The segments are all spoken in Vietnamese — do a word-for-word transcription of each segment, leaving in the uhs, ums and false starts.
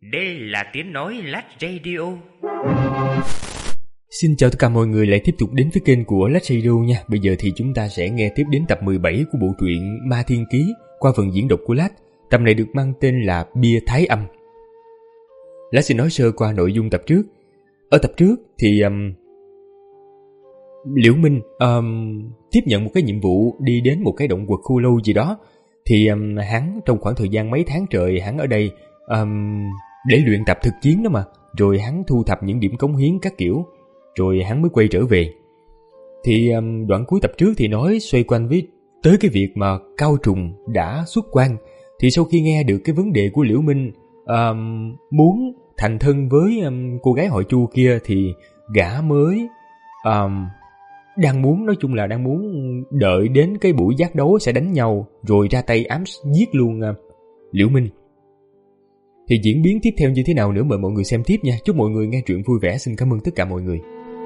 Đây là tiếng nói Lách Radio. Xin chào tất cả mọi người lại tiếp tục đến với kênh của Lách Radio nha. Bây giờ thì chúng ta sẽ nghe tiếp đến tập mười bảy của bộ truyện Ma Thiên Ký qua phần diễn đọc của Lách. Tập này được mang tên là Bia Thái Âm. Lách xin nói sơ qua nội dung tập trước. Ở tập trước thì um, Liễu Minh um, tiếp nhận một cái nhiệm vụ đi đến một cái động quật khu lâu gì đó. Thì um, hắn trong khoảng thời gian mấy tháng trời hắn ở đây um, để luyện tập thực chiến đó mà. Rồi hắn thu thập những điểm cống hiến các kiểu, rồi hắn mới quay trở về. Thì um, đoạn cuối tập trước thì nói xoay quanh với tới cái việc mà Cao Trùng đã xuất quan. Thì sau khi nghe được cái vấn đề của Liễu Minh um, muốn thành thân với um, cô gái họ Chu kia, thì gã mới um, đang muốn, nói chung là đang muốn đợi đến cái buổi giác đấu sẽ đánh nhau rồi ra tay ám giết luôn uh, Liễu Minh. Thì diễn biến tiếp theo như thế nào nữa mời mọi người xem tiếp nha. Chúc mọi người nghe truyện vui vẻ. Xin cảm ơn tất cả mọi người.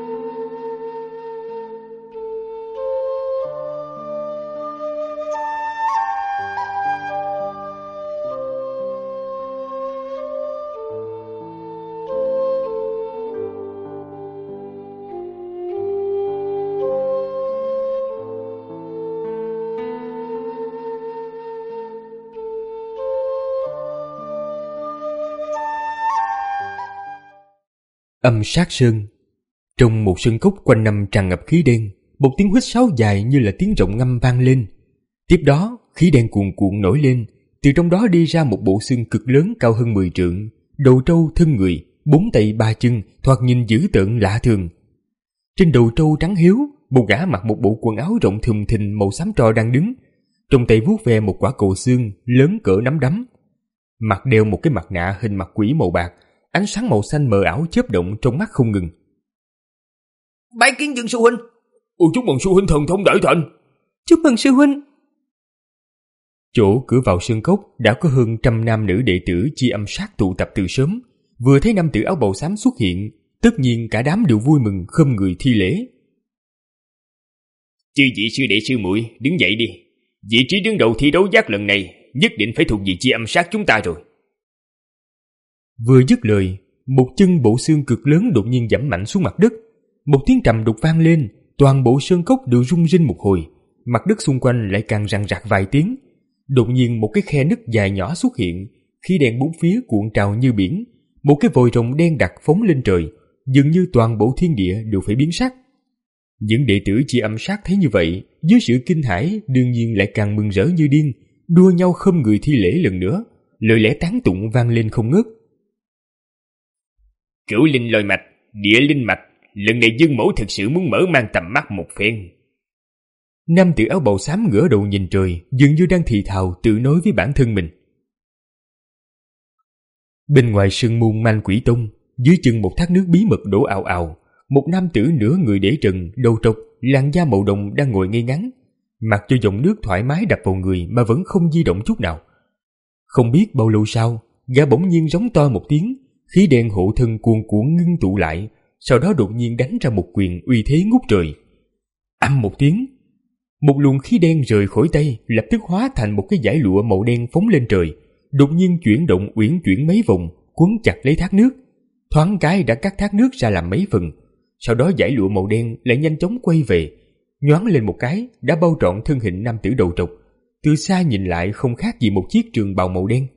Âm sát sơn. Trong một sân cốc quanh năm tràn ngập khí đen, một tiếng huýt sáo dài như là tiếng rồng ngâm vang lên. Tiếp đó, khí đen cuồn cuộn nổi lên, từ trong đó đi ra một bộ xương cực lớn cao hơn mười trượng, đầu trâu thân người, bốn tay ba chân, thoạt nhìn dữ tợn lạ thường. Trên đầu trâu trắng hiếu, một gã mặc một bộ quần áo rộng thùng thình màu xám tro đang đứng, trong tay vuốt ve một quả cầu xương lớn cỡ nắm đấm. Mặt đeo một cái mặt nạ hình mặt quỷ màu bạc, ánh sáng màu xanh mờ ảo chớp động trong mắt không ngừng. Bái kiến Dương sư huynh. Ôi, chúc mừng sư huynh thần thông đại thành. Chúc mừng sư huynh. Chỗ cửa vào sơn cốc đã có hơn trăm nam nữ đệ tử chi âm sát tụ tập từ sớm. Vừa thấy nam tử áo bào xám xuất hiện, tất nhiên cả đám đều vui mừng khom người thi lễ. Chư vị sư đệ sư muội, đứng dậy đi. Vị trí đứng đầu thi đấu giác lần này nhất định phải thuộc về chi âm sát chúng ta rồi. Vừa dứt lời, một chân bộ xương cực lớn đột nhiên giẫm mạnh xuống mặt đất. Một tiếng trầm đục vang lên, toàn bộ sơn cốc đều rung rinh một hồi, mặt đất xung quanh lại càng răng rạc vài tiếng. Đột nhiên một cái khe nứt dài nhỏ xuất hiện, khí đen bốn phía cuộn trào như biển, một cái vòi rồng đen đặc phóng lên trời, dường như toàn bộ thiên địa đều phải biến sắc. Những đệ tử chi âm sát thấy như vậy, dưới sự kinh hãi đương nhiên lại càng mừng rỡ như điên, đua nhau khom người thi lễ lần nữa, lời lẽ tán tụng vang lên không ngớt. Cửu linh lôi mạch, địa linh mạch, lần này Dương mẫu thực sự muốn mở mang tầm mắt một phen. Nam tử áo bào xám ngửa đầu nhìn trời, dường như đang thì thào tự nói với bản thân mình. Bên ngoài sân môn Man Quỷ Tông, dưới chân một thác nước bí mật đổ ào ào, một nam tử nửa người để trần, đầu trọc, làn da màu đồng đang ngồi ngay ngắn, mặc cho dòng nước thoải mái đập vào người mà vẫn không di động chút nào. Không biết bao lâu sau, gã bỗng nhiên giống to một tiếng, khí đen hộ thân cuồn cuộn ngưng tụ lại, sau đó đột nhiên đánh ra một quyền uy thế ngút trời. Ầm một tiếng, một luồng khí đen rời khỏi tay, lập tức hóa thành một cái dải lụa màu đen phóng lên trời, đột nhiên chuyển động uyển chuyển mấy vòng, quấn chặt lấy thác nước. Thoáng cái đã cắt thác nước ra làm mấy phần, sau đó dải lụa màu đen lại nhanh chóng quay về, nhoáng lên một cái đã bao trọn thân hình nam tử đầu trọc. Từ xa nhìn lại không khác gì một chiếc trường bào màu đen.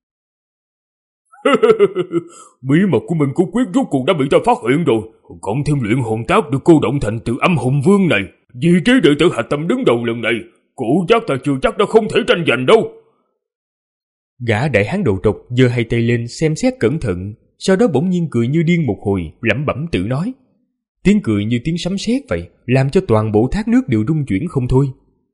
Bí mật của Minh Cốt Quyết rốt cuộc đã bị ta phát hiện rồi, cộng thêm luyện hồn tác được cô động thành từ âm hồn vương này, vị trí đệ tử hạch tâm đứng đầu lần này, cổ giác ta chưa chắc đã không thể tranh giành đâu. Gã đại hán đầu trọc giơ hai tay lên xem xét cẩn thận, sau đó bỗng nhiên cười như điên một hồi, lẩm bẩm tự nói. Tiếng cười như tiếng sấm sét vậy, làm cho toàn bộ thác nước đều rung chuyển không thôi.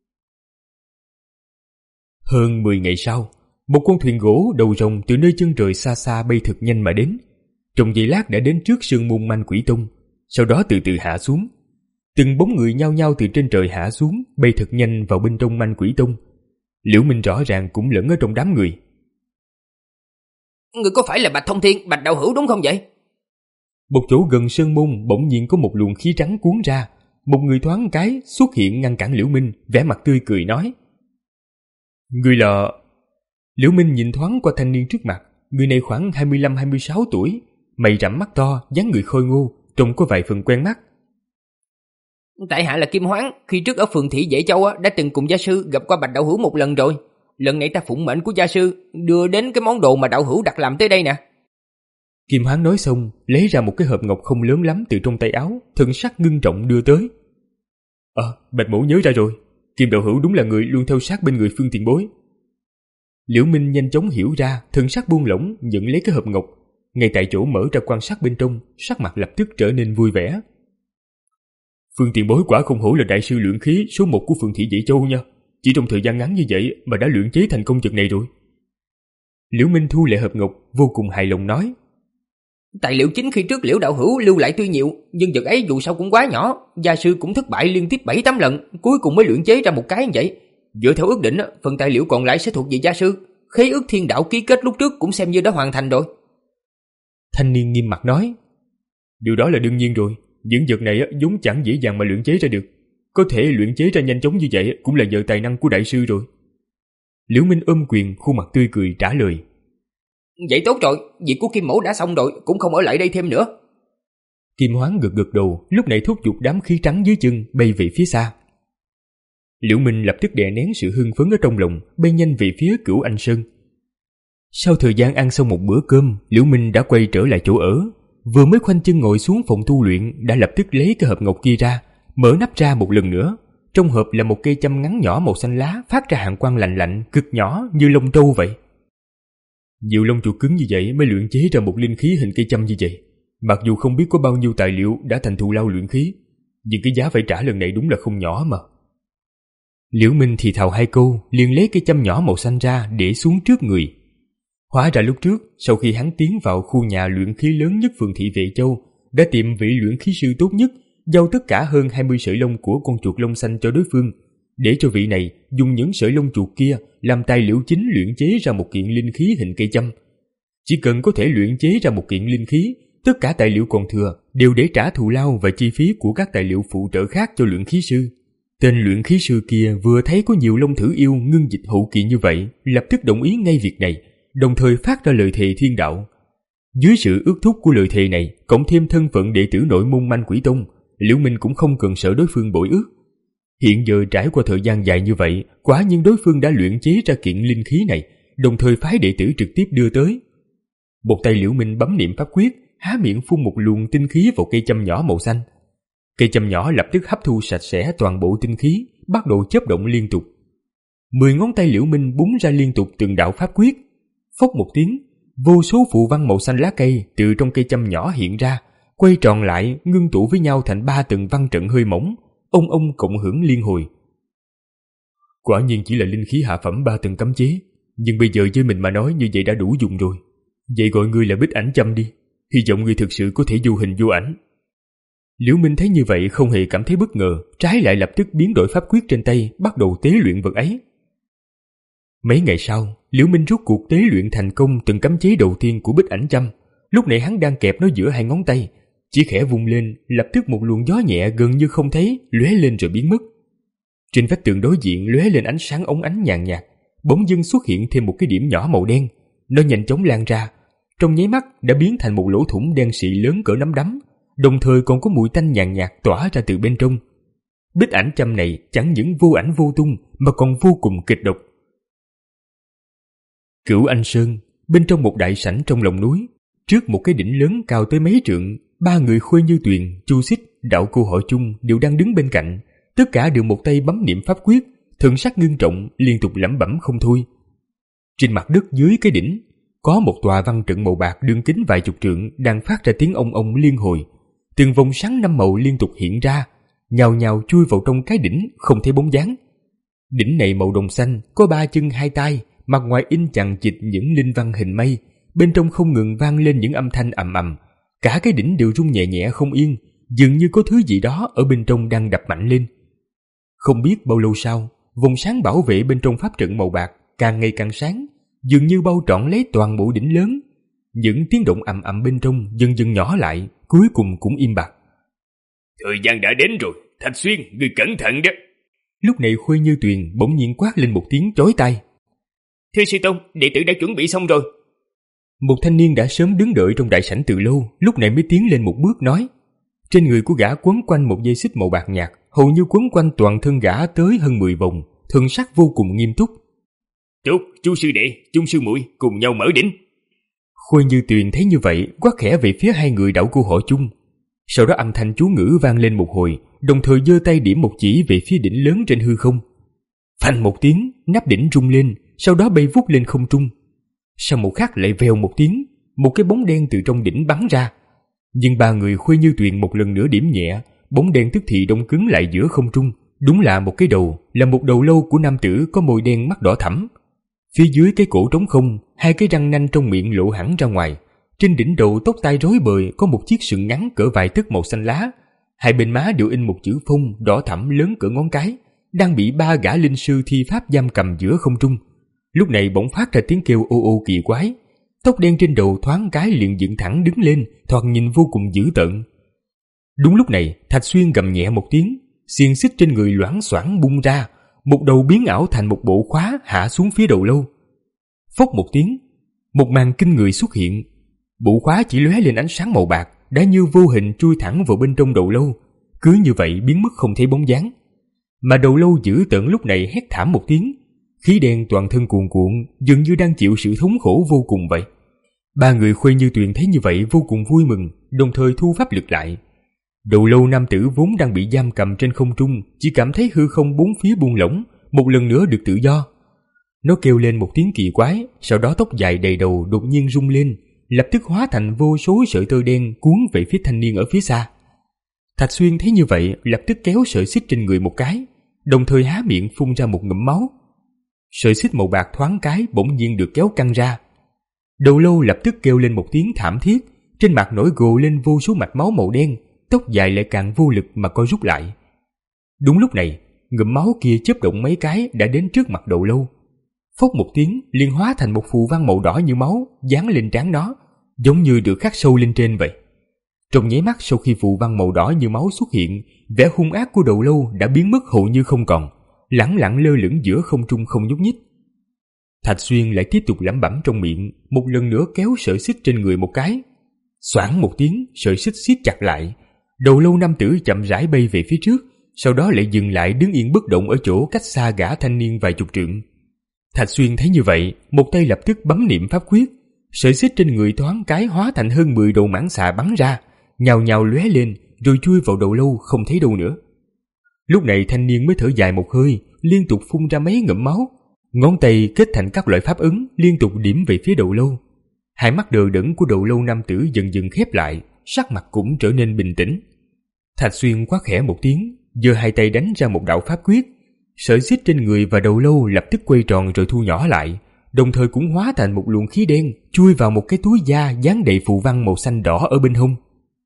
Hơn mười ngày sau, một con thuyền gỗ đầu rồng từ nơi chân trời xa xa bay thật nhanh mà đến. Trong giây lát đã đến trước sơn môn Man Quỷ Tông, sau đó từ từ hạ xuống. Từng bóng người nhao nhao từ trên trời hạ xuống, bay thật nhanh vào bên trong Man Quỷ Tông. Liễu Minh rõ ràng cũng lẫn ở trong đám người. Người có phải là Bạch Thông Thiên, Bạch Đạo Hữu đúng không vậy? Một chỗ gần sơn môn bỗng nhiên có một luồng khí trắng cuốn ra, một người thoáng cái xuất hiện ngăn cản Liễu Minh, vẻ mặt tươi cười nói: Người là... Liễu Minh nhìn thoáng qua thanh niên trước mặt, Người này khoảng hai mươi lăm hai mươi sáu tuổi, mày rậm mắt to, dáng người khôi ngô, trông có vài phần quen mắt. Tại hạ là Kim Hoáng, khi trước ở phường Thị Vệ Châu đã từng cùng gia sư gặp qua Bạch đạo hữu một lần rồi. Lần này ta phụng mệnh của gia sư đưa đến cái món đồ mà đạo hữu đặt làm tới đây nè. Kim Hoáng nói xong, lấy ra một cái hộp ngọc không lớn lắm từ trong tay áo, thần sắc ngưng trọng đưa tới. Ờ, à, Bạch mẫu nhớ ra rồi, Kim đạo hữu đúng là người luôn theo sát bên người Phương tiền bối. Liễu Minh nhanh chóng hiểu ra, thần sắc buông lỏng nhận lấy cái hộp ngọc, ngay tại chỗ mở ra quan sát bên trong, sắc mặt lập tức trở nên vui vẻ. Phương tiền bối quả không hổ là đại sư luyện khí số một của Phường Thị Vệ Châu nha, chỉ trong thời gian ngắn như vậy mà đã luyện chế thành công vật này rồi. Liễu Minh thu lại hộp ngọc, vô cùng hài lòng nói. Tài liệu chính khi trước Liễu đạo hữu lưu lại tuy nhiều, nhưng vật ấy dù sao cũng quá nhỏ, gia sư cũng thất bại liên tiếp bảy tám lần, cuối cùng mới luyện chế ra một cái như vậy. Dựa theo ước định, phần tài liệu còn lại sẽ thuộc về gia sư, khế ước thiên đạo ký kết lúc trước cũng xem như đã hoàn thành rồi. Thanh niên nghiêm mặt nói. Điều đó là đương nhiên rồi, những vật này vốn chẳng dễ dàng mà luyện chế ra được, có thể luyện chế ra nhanh chóng như vậy cũng là nhờ tài năng của đại sư rồi. Liễu Minh ôm quyền, khuôn mặt tươi cười trả lời. Vậy tốt rồi, việc của Kim mẫu đã xong rồi, cũng không ở lại đây thêm nữa. Kim Hoáng gật gật đầu, lúc này thúc giục đám khí trắng dưới chân bay về phía xa. Liễu Minh lập tức đè nén sự hưng phấn ở trong lòng, bay nhanh về phía Cửu Anh Sơn. Sau thời gian ăn xong một bữa cơm, Liễu Minh đã quay trở lại chỗ ở. Vừa mới khoanh chân ngồi xuống phòng tu luyện, đã lập tức lấy cái hộp ngọc kia ra, mở nắp ra một lần nữa. Trong hộp là một cây châm ngắn nhỏ màu xanh lá, phát ra hàn quang lạnh lạnh, cực nhỏ như lông trâu vậy. Nhiều lông chuột cứng như vậy mới luyện chế ra một linh khí hình cây châm như vậy. Mặc dù không biết có bao nhiêu tài liệu đã thành thù lao luyện khí, nhưng cái giá phải trả lần này đúng là không nhỏ mà. Liễu Minh thì thào hai câu, liền lấy cây châm nhỏ màu xanh ra để xuống trước người. Hóa ra lúc trước, sau khi hắn tiến vào khu nhà luyện khí lớn nhất Phường Thị Vệ Châu, đã tìm vị luyện khí sư tốt nhất, giao tất cả hơn hai mươi sợi lông của con chuột lông xanh cho đối phương, để cho vị này dùng những sợi lông chuột kia làm tài liệu chính luyện chế ra một kiện linh khí hình cây châm. Chỉ cần có thể luyện chế ra một kiện linh khí, tất cả tài liệu còn thừa đều để trả thù lao và chi phí của các tài liệu phụ trợ khác cho luyện khí sư. Tên luyện khí sư kia vừa thấy có nhiều long thử yêu ngưng dịch hậu kỳ như vậy, lập tức đồng ý ngay việc này, đồng thời phát ra lời thề thiên đạo. Dưới sự ước thúc của lời thề này, cộng thêm thân phận đệ tử nội môn Manh Quỷ Tông, Liễu Minh cũng không cần sợ đối phương bội ước. Hiện giờ trải qua thời gian dài như vậy, quả nhiên đối phương đã luyện chế ra kiện linh khí này, đồng thời phái đệ tử trực tiếp đưa tới. Một tay Liễu Minh bấm niệm pháp quyết, há miệng phun một luồng tinh khí vào cây châm nhỏ màu xanh. Cây châm nhỏ lập tức hấp thu sạch sẽ toàn bộ tinh khí, bắt đầu chớp động liên tục. Mười ngón tay Liễu Minh búng ra liên tục từng đạo pháp quyết. Phốc một tiếng, vô số phù văn màu xanh lá cây từ trong cây châm nhỏ hiện ra, quay tròn lại, ngưng tụ với nhau thành ba tầng văn trận hơi mỏng, ông ông cộng hưởng liên hồi. Quả nhiên chỉ là linh khí hạ phẩm ba tầng cấm chế, nhưng bây giờ với mình mà nói như vậy đã đủ dùng rồi. Vậy gọi ngươi là Bích Ảnh Châm đi, hy vọng ngươi thực sự có thể vô hình vô ảnh. Liễu Minh thấy như vậy không hề cảm thấy bất ngờ, trái lại lập tức biến đổi pháp quyết trên tay, bắt đầu tế luyện vật ấy. Mấy ngày sau, Liễu Minh rốt cuộc tế luyện thành công từng cấm chế đầu tiên của Bích Ảnh Châm. Lúc này hắn đang kẹp nó giữa hai ngón tay, chỉ khẽ vung lên, lập tức một luồng gió nhẹ gần như không thấy lóe lên rồi biến mất. Trên vách tường đối diện lóe lên ánh sáng óng ánh nhàn nhạt, bỗng dưng xuất hiện thêm một cái điểm nhỏ màu đen. Nó nhanh chóng lan ra, trong nháy mắt đã biến thành một lỗ thủng đen xị lớn cỡ nắm đấm, đồng thời còn có mùi tanh nhàn nhạt tỏa ra từ bên trong. Bích Ảnh Châm này chẳng những vô ảnh vô tung mà còn vô cùng kịch độc. Cửu Anh Sơn, bên trong một đại sảnh trong lòng núi, trước một cái đỉnh lớn cao tới mấy trượng, ba người Khuê Như Tuyền, Chu Xích, Đạo Cô Họ Chung đều đang đứng bên cạnh, tất cả đều một tay bấm niệm pháp quyết, thần sắc ngưng trọng, liên tục lẩm bẩm không thôi. Trên mặt đất dưới cái đỉnh, có một tòa văn trận màu bạc đường kính vài chục trượng đang phát ra tiếng ong ong liên hồi, từng vòng sáng năm màu liên tục hiện ra, nhào nhào chui vào trong cái đỉnh không thấy bóng dáng. Đỉnh này màu đồng xanh, có ba chân hai tay, mặt ngoài in chằng chịt những linh văn hình mây, bên trong không ngừng vang lên những âm thanh ầm ầm, cả cái đỉnh đều rung nhẹ nhẹ không yên, dường như có thứ gì đó ở bên trong đang đập mạnh lên. Không biết bao lâu sau, vòng sáng bảo vệ bên trong pháp trận màu bạc càng ngày càng sáng, dường như bao trọn lấy toàn bộ đỉnh lớn. Những tiếng động ầm ầm bên trong dần dần nhỏ lại, cuối cùng cũng im bặt. Thời gian đã đến rồi, Thạch Xuyên, ngươi cẩn thận đó. Lúc này Khuê Như Tuyền bỗng nhiên quát lên một tiếng chói tai. Thưa sư tôn, đệ tử đã chuẩn bị xong rồi. Một thanh niên đã sớm đứng đợi trong đại sảnh từ lâu, lúc này mới tiến lên một bước nói. Trên người của gã quấn quanh một dây xích màu bạc nhạt, hầu như quấn quanh toàn thân gã tới hơn mười vòng, thân sắc vô cùng nghiêm túc. Tốt, chú sư đệ, chung sư muội cùng nhau mở đỉnh. Khôi Như Tuyền thấy như vậy, quát khẽ về phía hai người đạo cô họ Chung. Sau đó âm thanh chú ngữ vang lên một hồi, đồng thời giơ tay điểm một chỉ về phía đỉnh lớn trên hư không. Phanh một tiếng, nắp đỉnh rung lên, sau đó bay vút lên không trung. Sau một khắc lại vèo một tiếng, một cái bóng đen từ trong đỉnh bắn ra. Nhưng ba người Khôi Như Tuyền một lần nữa điểm nhẹ, bóng đen tức thì đông cứng lại giữa không trung. Đúng là một cái đầu, là một đầu lâu của nam tử có môi đen mắt đỏ thẫm. Phía dưới cái cổ trống không, hai cái răng nanh trong miệng lộ hẳn ra ngoài. Trên đỉnh đầu tóc tai rối bời có một chiếc sừng ngắn cỡ vài tấc màu xanh lá. Hai bên má đều in một chữ Phong đỏ thẫm lớn cỡ ngón cái, đang bị ba gã linh sư thi pháp giam cầm giữa không trung. Lúc này bỗng phát ra tiếng kêu ô ô kỳ quái. Tóc đen trên đầu thoáng cái liền dựng thẳng đứng lên, thoạt nhìn vô cùng dữ tợn. Đúng lúc này, Thạch Xuyên gầm nhẹ một tiếng, xiềng xích trên người loảng xoảng bung ra, một đầu biến ảo thành một bộ khóa hạ xuống phía đầu lâu. Phốc một tiếng, một màn kinh người xuất hiện. Bộ khóa chỉ lóe lên ánh sáng màu bạc, đã như vô hình chui thẳng vào bên trong đầu lâu, cứ như vậy biến mất không thấy bóng dáng. Mà đầu lâu dữ tợn lúc này hét thảm một tiếng, khí đen toàn thân cuồn cuộn, dường như đang chịu sự thống khổ vô cùng vậy. Ba người Khôi Như Tuyền thấy như vậy vô cùng vui mừng, đồng thời thu pháp lực lại. Đầu lâu nam tử vốn đang bị giam cầm trên không trung, chỉ cảm thấy hư không bốn phía buông lỏng, một lần nữa được tự do. Nó kêu lên một tiếng kỳ quái, sau đó tóc dài đầy đầu đột nhiên rung lên, lập tức hóa thành vô số sợi tơ đen cuốn về phía thanh niên ở phía xa. Thạch Xuyên thấy như vậy, lập tức kéo sợi xích trên người một cái, đồng thời há miệng phun ra một ngụm máu. Sợi xích màu bạc thoáng cái bỗng nhiên được kéo căng ra. Đầu lâu lập tức kêu lên một tiếng thảm thiết, trên mặt nổi gồ lên vô số mạch máu màu đen, tóc dài lại càng vô lực mà co rút lại. Đúng lúc này, ngụm máu kia chớp động mấy cái đã đến trước mặt đầu lâu. Phốc một tiếng, liền hóa thành một phù văn màu đỏ như máu dán lên trán nó, giống như được khắc sâu lên trên vậy. Trong nháy mắt sau khi phù văn màu đỏ như máu xuất hiện, vẻ hung ác của đầu lâu đã biến mất hầu như không còn, lẳng lặng lơ lửng giữa không trung không nhúc nhích. Thạch Xuyên lại tiếp tục lẩm bẩm trong miệng, một lần nữa kéo sợi xích trên người một cái. Xoảng một tiếng, sợi xích siết chặt lại. Đầu lâu nam tử chậm rãi bay về phía trước, sau đó lại dừng lại đứng yên bất động ở chỗ cách xa gã thanh niên vài chục trượng. Thạch Xuyên thấy như vậy, một tay lập tức bấm niệm pháp quyết, sợi xích trên người thoáng cái hóa thành hơn mười đầu mãng xà bắn ra, nhào nhào lóe lên, rồi chui vào đầu lâu không thấy đâu nữa. Lúc này thanh niên mới thở dài một hơi, liên tục phun ra mấy ngụm máu, ngón tay kết thành các loại pháp ấn, liên tục điểm về phía đầu lâu. Hai mắt đờ đẫn của đầu lâu nam tử dần dần khép lại, sắc mặt cũng trở nên bình tĩnh. Thạch Xuyên quát khẽ một tiếng, giơ hai tay đánh ra một đạo pháp quyết, sợi xích trên người và đầu lâu lập tức quay tròn rồi thu nhỏ lại, đồng thời cũng hóa thành một luồng khí đen chui vào một cái túi da dán đầy phù văn màu xanh đỏ ở bên hông.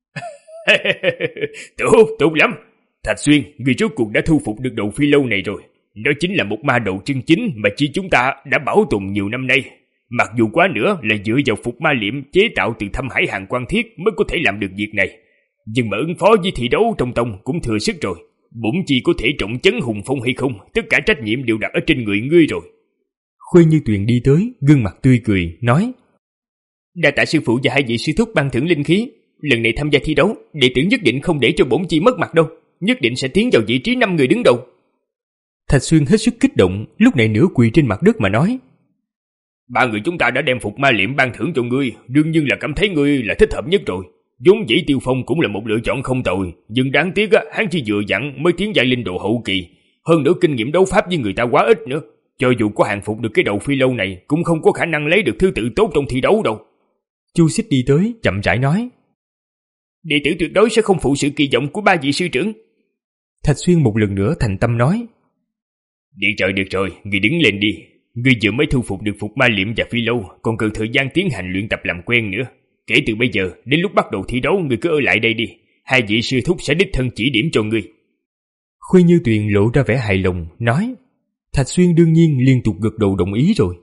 Tốt, tốt lắm. Thạch Xuyên, người rốt cuộc đã thu phục được đầu phi lâu này rồi. Nó chính là một ma đầu chân chính mà chỉ chúng ta đã bảo tồn nhiều năm nay. Mặc dù quá nữa là dựa vào phục ma liệm chế tạo từ Thâm Hải Hàng Quan Thiết mới có thể làm được việc này. Nhưng mà ứng phó với thi đấu trong tông cũng thừa sức rồi. Bổn chi có thể trọng chấn hùng phong hay không, tất cả trách nhiệm đều đặt ở trên người ngươi rồi. Khôi Như Tuyền đi tới, gương mặt tươi cười, nói: Đa tạ sư phụ và hai vị sư thúc ban thưởng linh khí. Lần này tham gia thi đấu, đệ tử nhất định không để cho bổn chi mất mặt đâu, nhất định sẽ tiến vào vị trí năm người đứng đầu. Thạch Xuyên hết sức kích động, lúc này nửa quỳ trên mặt đất mà nói: Ba người chúng ta đã đem phục ma liệm ban thưởng cho ngươi, đương nhiên là cảm thấy ngươi là thích hợp nhất rồi. Vốn dĩ Tiêu Phong cũng là một lựa chọn không tồi, nhưng đáng tiếc á, hắn chỉ vừa dặn mới tiến giai linh độ hậu kỳ, hơn nữa kinh nghiệm đấu pháp với người ta quá ít nữa. Cho dù có hàng phục được cái đầu phi lâu này, cũng không có khả năng lấy được thứ tự tốt trong thi đấu đâu. Chu Xích đi tới, chậm rãi nói: Đệ tử tuyệt đối sẽ không phụ sự kỳ vọng của ba vị sư trưởng. Thạch Xuyên một lần nữa thành tâm nói: Đi trời được rồi, ngươi đứng lên đi. Ngươi vừa mới thu phục được phục ma liệm và phi lâu, còn cần thời gian tiến hành luyện tập làm quen nữa. Kể từ bây giờ, đến lúc bắt đầu thi đấu, ngươi cứ ở lại đây đi. Hai vị sư thúc sẽ đích thân chỉ điểm cho ngươi. Khôi Như Tuyền lộ ra vẻ hài lòng, nói. Thạch Xuyên đương nhiên liên tục gật đầu đồng ý rồi.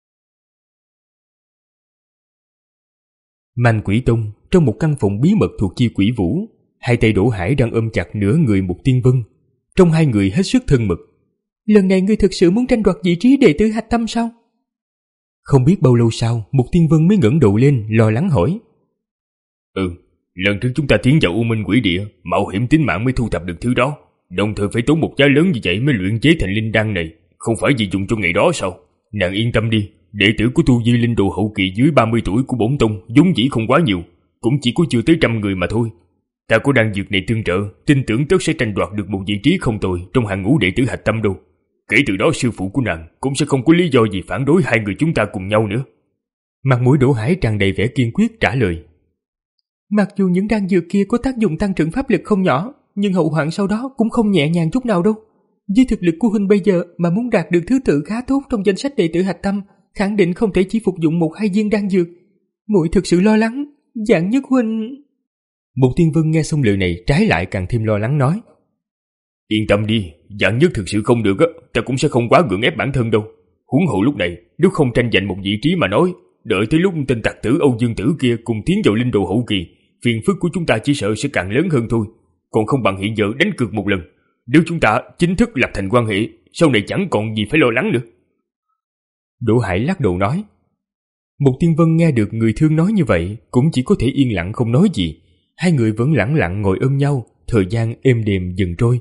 Man Quỷ Tông, trong một căn phòng bí mật thuộc chi Quỷ Vũ, hai tay Đỗ Hải đang ôm chặt nửa người một Tiên Vân. Trong hai người hết sức thân mật. Lần này ngươi thực sự muốn tranh đoạt vị trí đệ tử hạch tâm sao? Không biết bao lâu sau, Mục Tiên Vân mới ngẩng đầu lên, lo lắng hỏi. Ừ, lần trước chúng ta tiến vào U Minh Quỷ Địa, mạo hiểm tính mạng mới thu thập được thứ đó, đồng thời phải tốn một giá lớn như vậy mới luyện chế thành linh đan này, không phải vì dùng cho ngày đó sao? Nàng yên tâm đi, đệ tử của tu vi linh đồ hậu kỳ dưới ba mươi tuổi của bổn tông vốn dĩ không quá nhiều, cũng chỉ có chưa tới trăm người mà thôi. Ta có đan dược này tương trợ, tin tưởng tất sẽ tranh đoạt được một vị trí không tồi trong hàng ngũ đệ tử hạch tâm đâu. Kể từ đó sư phụ của nàng cũng sẽ không có lý do gì phản đối hai người chúng ta cùng nhau nữa. Mặt mũi Đỗ Hải tràn đầy vẻ kiên quyết trả lời. Mặc dù những đan dược kia có tác dụng tăng trưởng pháp lực không nhỏ, nhưng hậu hoạn sau đó cũng không nhẹ nhàng chút nào đâu. Với thực lực của huynh bây giờ mà muốn đạt được thứ tự khá tốt trong danh sách đệ tử hạch tâm, khẳng định không thể chỉ phục dụng một hai viên đan dược. Muội thực sự lo lắng, dạng nhất huynh. Mục Tiên Vân nghe xong lời này trái lại càng thêm lo lắng nói. Yên tâm đi, dạng nhất thực sự không được á, ta cũng sẽ không quá gượng ép bản thân đâu. Huống hộ lúc này, nếu không tranh giành một vị trí mà nói, đợi tới lúc tên tặc tử Âu Dương Tử kia cùng tiến vào linh đồ hậu kỳ, phiền phức của chúng ta chỉ sợ sẽ càng lớn hơn thôi. Còn không bằng hiện giờ đánh cược một lần. Nếu chúng ta chính thức lập thành quan hệ, sau này chẳng còn gì phải lo lắng nữa. Đỗ Hải lắc đầu nói. Mục Tiên Vân nghe được người thương nói như vậy, cũng chỉ có thể yên lặng không nói gì. Hai người vẫn lẳng lặng ngồi ôm nhau, thời gian êm đềm dần trôi.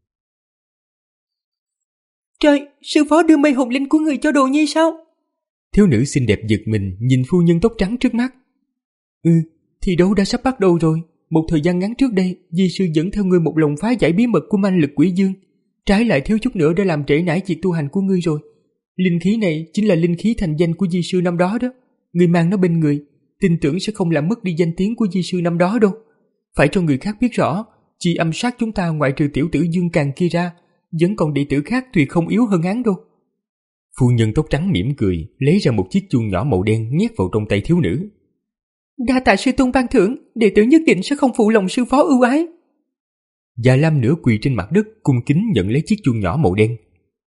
Trời, sư phó đưa mây hồn linh của người cho Đồ Nhi sao? Thiếu nữ xinh đẹp giật mình nhìn phu nhân tóc trắng trước mắt. Ừ, thi đấu đã sắp bắt đầu rồi. Một thời gian ngắn trước đây, di sư dẫn theo ngươi một lòng phá giải bí mật của manh lực quỷ dương. Trái lại thiếu chút nữa đã làm trễ nải việc tu hành của ngươi rồi. Linh khí này chính là linh khí thành danh của di sư năm đó đó. Ngươi mang nó bên người, tin tưởng sẽ không làm mất đi danh tiếng của di sư năm đó đâu. Phải cho người khác biết rõ, chỉ âm sát chúng ta ngoại trừ tiểu tử Dương Càn kia ra, vẫn còn đệ tử khác tuyệt không yếu hơn hắn đâu. Phu nhân tóc trắng mỉm cười, lấy ra một chiếc chuông nhỏ màu đen nhét vào trong tay thiếu nữ. Đa tạ sư tôn ban thưởng, đệ tử nhất định sẽ không phụ lòng sư phó ưu ái. Già Lam nửa quỳ trên mặt đất cung kính nhận lấy chiếc chuông nhỏ màu đen.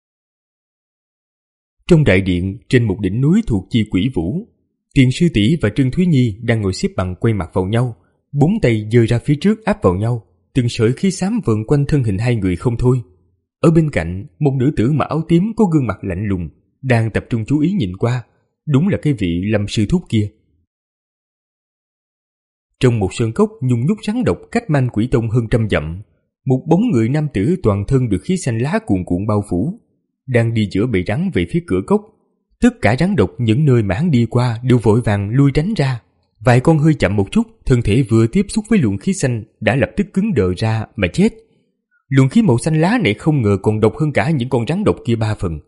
Trong đại điện, trên một đỉnh núi thuộc chi Quỷ Vũ, Tiền sư tỷ và Trương Thúy Nhi đang ngồi xếp bằng quay mặt vào nhau, bốn tay giơ ra phía trước áp vào nhau, từng sợi khí xám vờn quanh thân hình hai người không thôi. Ở bên cạnh, một nữ tử mặc áo tím có gương mặt lạnh lùng đang tập trung chú ý nhìn qua, đúng là cái vị Lâm sư thúc kia. Trong một sơn cốc nhung nhúc rắn độc cách Man Quỷ Tông hơn trăm dặm, một bóng người nam tử toàn thân được khí xanh lá cuồn cuộn bao phủ, đang đi giữa bầy rắn về phía cửa cốc. Tất cả rắn độc những nơi mà hắn đi qua đều vội vàng lui tránh ra. Vài con hơi chậm một chút, thân thể vừa tiếp xúc với luồng khí xanh đã lập tức cứng đờ ra mà chết. Luồng khí màu xanh lá này không ngờ còn độc hơn cả những con rắn độc kia ba phần.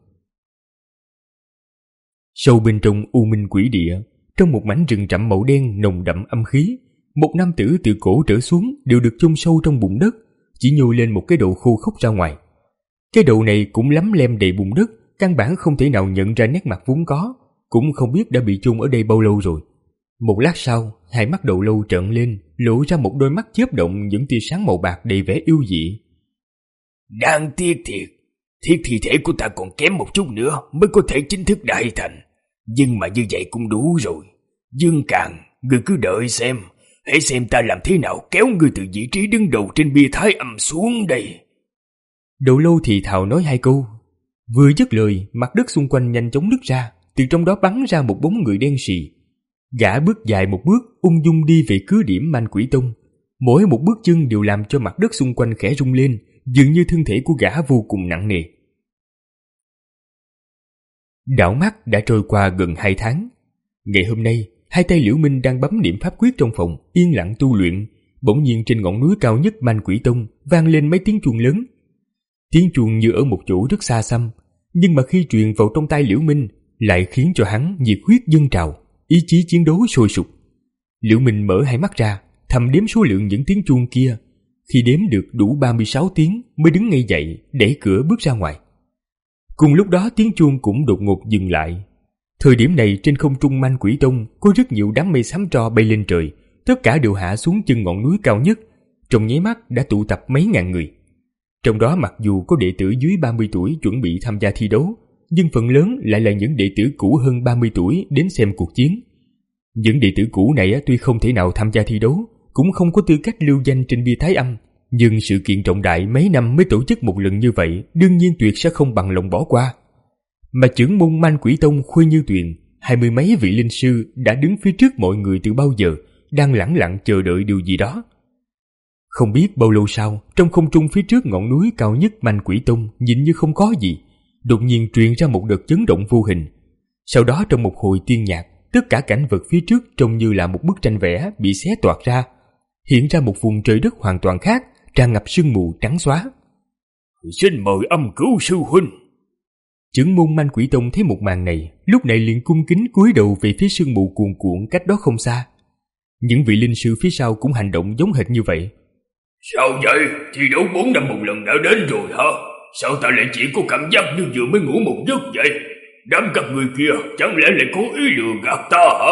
Sâu bên trong U Minh Quỷ Địa, trong một mảnh rừng rậm màu đen nồng đậm âm khí, một nam tử từ cổ trở xuống đều được chôn sâu trong bùn đất, chỉ nhô lên một cái đầu khô khốc ra ngoài. Cái đầu này cũng lấm lem đầy bùn đất, căn bản không thể nào nhận ra nét mặt vốn có, cũng không biết đã bị chôn ở đây bao lâu rồi. Một lát sau, hai mắt đầu lâu trợn lên, lộ ra một đôi mắt chớp động những tia sáng màu bạc đầy vẻ yêu dị. Đáng tiếc thiệt, thiết thi thể của ta còn kém một chút nữa mới có thể chính thức đại thành. Nhưng mà như vậy cũng đủ rồi. Dương Càn, ngươi cứ đợi xem, hãy xem ta làm thế nào kéo ngươi từ vị trí đứng đầu trên bia thái âm xuống đây. Đầu lâu thì thào nói hai câu. Vừa dứt lời, mặt đất xung quanh nhanh chóng nứt ra, từ trong đó bắn ra một bóng người đen sì. Gã bước dài một bước, ung dung đi về cứ điểm Man Quỷ Tông. Mỗi một bước chân đều làm cho mặt đất xung quanh khẽ rung lên, dường như thân thể của gã vô cùng nặng nề. Đảo mắt đã trôi qua gần hai tháng. Ngày hôm nay, hai tay Liễu Minh đang bấm niệm pháp quyết trong phòng, yên lặng tu luyện. Bỗng nhiên trên ngọn núi cao nhất Man Quỷ Tông vang lên mấy tiếng chuông lớn. Tiếng chuông như ở một chỗ rất xa xăm, nhưng mà khi truyền vào trong tai Liễu Minh lại khiến cho hắn nhiệt huyết dâng trào, ý chí chiến đấu sôi sục. Liễu Minh mở hai mắt ra, thầm đếm số lượng những tiếng chuông kia. Khi đếm được đủ ba mươi sáu tiếng mới đứng ngay dậy, đẩy cửa bước ra ngoài. Cùng lúc đó tiếng chuông cũng đột ngột dừng lại. Thời điểm này trên không trung Man Quỷ Tông có rất nhiều đám mây xám tro bay lên trời, tất cả đều hạ xuống chân ngọn núi cao nhất. Trong nháy mắt đã tụ tập mấy ngàn người. Trong đó mặc dù có đệ tử dưới ba mươi tuổi chuẩn bị tham gia thi đấu, nhưng phần lớn lại là những đệ tử cũ hơn ba mươi tuổi đến xem cuộc chiến. Những đệ tử cũ này tuy không thể nào tham gia thi đấu, cũng không có tư cách lưu danh trên bia thái âm, nhưng sự kiện trọng đại mấy năm mới tổ chức một lần như vậy đương nhiên tuyệt sẽ không bằng lòng bỏ qua. Mà trưởng môn Man Quỷ Tông Khuê Như Tuyền, hai mươi mấy vị linh sư đã đứng phía trước mọi người từ bao giờ, đang lẳng lặng chờ đợi điều gì đó. Không biết bao lâu sau, trong không trung phía trước ngọn núi cao nhất Manh Quỷ Tông nhìn như không có gì, đột nhiên truyền ra một đợt chấn động vô hình. Sau đó trong một hồi tiên nhạc, tất cả cảnh vật phía trước trông như là một bức tranh vẽ bị xé toạc ra, hiện ra một vùng trời đất hoàn toàn khác, tràn ngập sương mù trắng xóa. Xin mời âm cứu sư huynh. Trưởng môn Manh Quỷ Tông thấy một màn này, lúc này liền cung kính cúi đầu về phía sương mù cuồn cuộn cách đó không xa. Những vị linh sư phía sau cũng hành động giống hệt như vậy. Sao vậy? Thi đấu bốn năm một lần đã đến rồi hả? Sao ta lại chỉ có cảm giác như vừa mới ngủ một giấc vậy? Đám các người kia chẳng lẽ lại cố ý lừa gạt ta hả?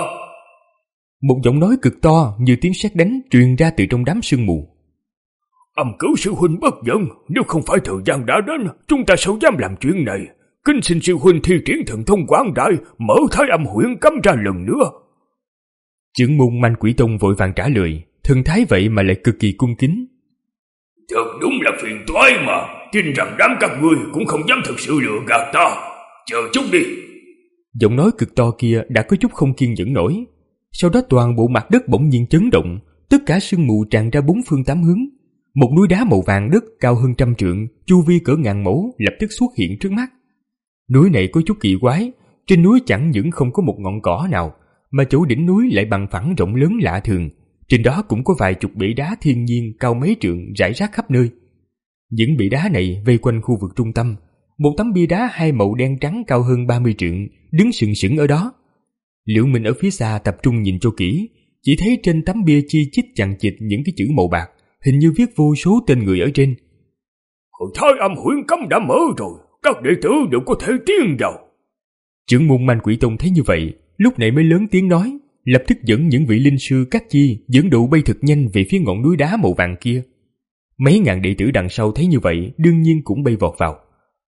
Một giọng nói cực to như tiếng sét đánh truyền ra từ trong đám sương mù. Âm cứu sư huynh bất giận, nếu không phải thời gian đã đến, chúng ta sao dám làm chuyện này? Kính xin sư huynh thi triển thần thông quảng đại, mở Thái Âm Huyễn cấm ra lần nữa. Trưởng môn Manh Quỷ Tông vội vàng trả lời, thần thái vậy mà lại cực kỳ cung kính. Thật đúng là phiền toái mà, tin rằng đám các ngươi cũng không dám thực sự lừa gạt ta. Chờ chút đi. Giọng nói cực to kia đã có chút không kiên nhẫn nổi. Sau đó toàn bộ mặt đất bỗng nhiên chấn động, tất cả sương mù tràn ra bốn phương tám hướng. Một núi đá màu vàng đất cao hơn trăm trượng, chu vi cỡ ngàn mẫu lập tức xuất hiện trước mắt. Núi này có chút kỳ quái, trên núi chẳng những không có một ngọn cỏ nào, mà chỗ đỉnh núi lại bằng phẳng rộng lớn lạ thường. Trên đó cũng có vài chục bể đá thiên nhiên cao mấy trượng rải rác khắp nơi. Những bể đá này vây quanh khu vực trung tâm, một tấm bia đá hai màu đen trắng cao hơn ba mươi trượng đứng sừng sững ở đó. Liễu Minh ở phía xa tập trung nhìn cho kỹ, chỉ thấy trên tấm bia chi chít chằng chịt những cái chữ màu bạc, hình như viết vô số tên người ở trên. Thái Âm Huyễn cấm đã mở rồi, các đệ tử đều có thể tiến vào. Trưởng môn Manh Quỷ Tông thấy như vậy, lúc này mới lớn tiếng nói, lập tức dẫn những vị linh sư các chi dẫn độ bay thật nhanh về phía ngọn núi đá màu vàng kia. Mấy ngàn đệ tử đằng sau thấy như vậy, đương nhiên cũng bay vọt vào.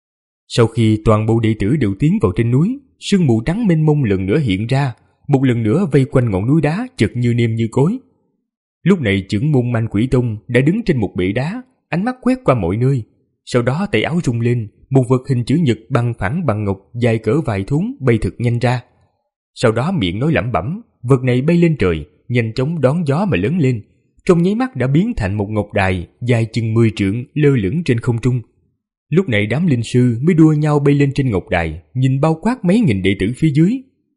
Sau khi toàn bộ đệ tử đều tiến vào trên núi, sương mù trắng mênh mông lần nữa hiện ra, một lần nữa vây quanh ngọn núi đá chật như nêm như cối. Lúc này trưởng môn Manh Quỷ Tông đã đứng trên một bệ đá, ánh mắt quét qua mọi nơi. Sau đó tay áo rung lên, một vật hình chữ nhật bằng phẳng bằng ngọc dài cỡ vài thốn bay thật nhanh ra. Sau đó miệng nói lẩm bẩm, vật này bay lên trời, nhanh chóng đón gió mà lớn lên, trong nháy mắt đã biến thành một ngọc đài dài chừng mười trượng lơ lửng trên không trung. Lúc này đám linh sư mới đua nhau bay lên trên ngọc đài, nhìn bao quát mấy nghìn đệ tử phía dưới.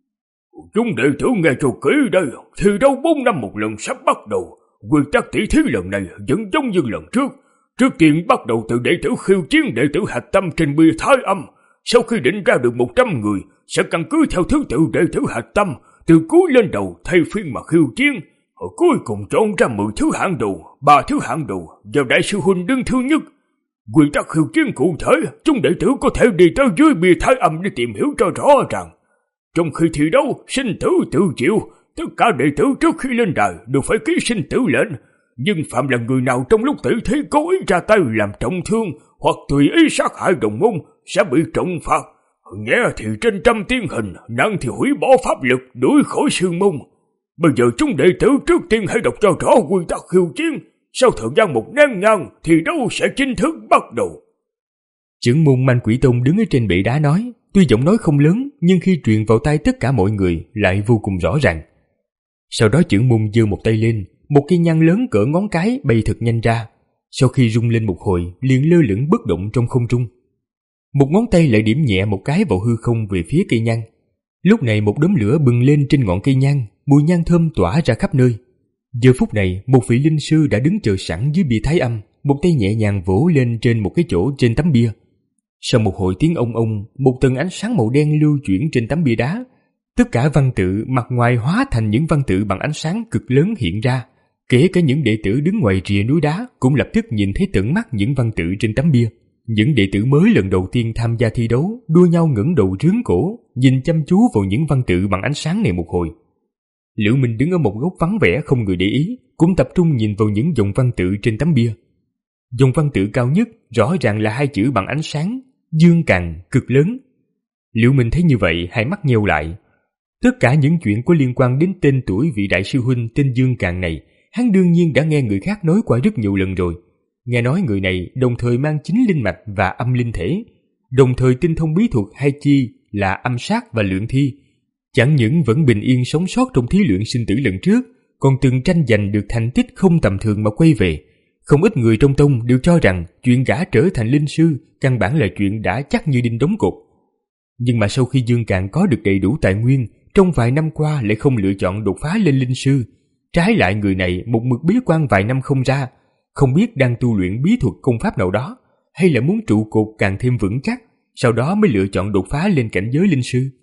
Chúng đệ tử nghe cho kỹ đây, thi đấu bốn năm một lần sắp bắt đầu. Quy tắc tỷ thí lần này vẫn giống như lần trước. Trước tiên bắt đầu từ đệ tử khiêu chiến đệ tử hạch tâm trên bia Thái Âm. Sau khi định ra được một trăm người, sẽ căn cứ theo thứ tự đệ tử hạch tâm, từ cuối lên đầu thay phiên mà khiêu chiến. Ở cuối cùng chọn ra mười thứ hạng đầu, ba thứ hạng đầu, và đại sư huynh đứng thứ nhất. Quy tắc khiêu chiến cụ thể, chúng đệ tử có thể đi tới dưới bia Thái Âm để tìm hiểu cho rõ ràng. Trong khi thi đấu, sinh tử tự chịu, tất cả đệ tử trước khi lên đài đều phải ký sinh tử lệnh. Nhưng phạm là người nào trong lúc tỷ thí cố ý ra tay làm trọng thương hoặc tùy ý sát hại đồng môn sẽ bị trọng phạt. Nhẹ thì trên trăm tiên hình, nặng thì hủy bỏ pháp lực, đuổi khỏi sư môn. Bây giờ chúng đệ tử trước tiên hãy đọc cho rõ quy tắc khiêu chiến. Sau thời gian một nén nhang thì đấu sẽ chính thức bắt đầu. Trưởng môn Manh Quỷ Tông đứng ở trên bệ đá nói, tuy giọng nói không lớn nhưng khi truyền vào tai tất cả mọi người lại vô cùng rõ ràng. Sau đó trưởng môn giơ một tay lên, một cây nhang lớn cỡ ngón cái bay thật nhanh ra. Sau khi rung lên một hồi, liền lơ lửng bất động trong không trung. Một ngón tay lại điểm nhẹ một cái vào hư không về phía cây nhang. Lúc này một đốm lửa bừng lên trên ngọn cây nhang, mùi nhang thơm tỏa ra khắp nơi. Giờ phút này, một vị linh sư đã đứng chờ sẵn dưới bia Thái Âm, một tay nhẹ nhàng vỗ lên trên một cái chỗ trên tấm bia. Sau một hồi tiếng ông ông, một tầng ánh sáng màu đen lưu chuyển trên tấm bia đá. Tất cả văn tự mặt ngoài hóa thành những văn tự bằng ánh sáng cực lớn hiện ra. Kể cả những đệ tử đứng ngoài rìa núi đá cũng lập tức nhìn thấy tận mắt những văn tự trên tấm bia. Những đệ tử mới lần đầu tiên tham gia thi đấu đua nhau ngẩng đầu rướn cổ, nhìn chăm chú vào những văn tự bằng ánh sáng này một hồi. Liễu Minh đứng ở một góc vắng vẻ không người để ý, cũng tập trung nhìn vào những dòng văn tự trên tấm bia. Dòng văn tự cao nhất rõ ràng là hai chữ bằng ánh sáng, Dương Càn, cực lớn. Liễu Minh thấy như vậy, hai mắt nheo lại. Tất cả những chuyện có liên quan đến tên tuổi vị đại sư huynh tên Dương Càn này, hắn đương nhiên đã nghe người khác nói qua rất nhiều lần rồi. Nghe nói người này đồng thời mang chính linh mạch và âm linh thể, đồng thời tinh thông bí thuật hai chi là âm sát và lượng thi. Chẳng những vẫn bình yên sống sót trong thí luyện sinh tử lần trước, còn từng tranh giành được thành tích không tầm thường mà quay về. Không ít người trong tông đều cho rằng chuyện gã trở thành linh sư căn bản là chuyện đã chắc như đinh đóng cột. Nhưng mà sau khi Dương Càn có được đầy đủ tài nguyên, trong vài năm qua lại không lựa chọn đột phá lên linh sư. Trái lại người này một mực bế quan vài năm không ra, không biết đang tu luyện bí thuật công pháp nào đó, hay là muốn trụ cột càng thêm vững chắc, sau đó mới lựa chọn đột phá lên cảnh giới linh sư.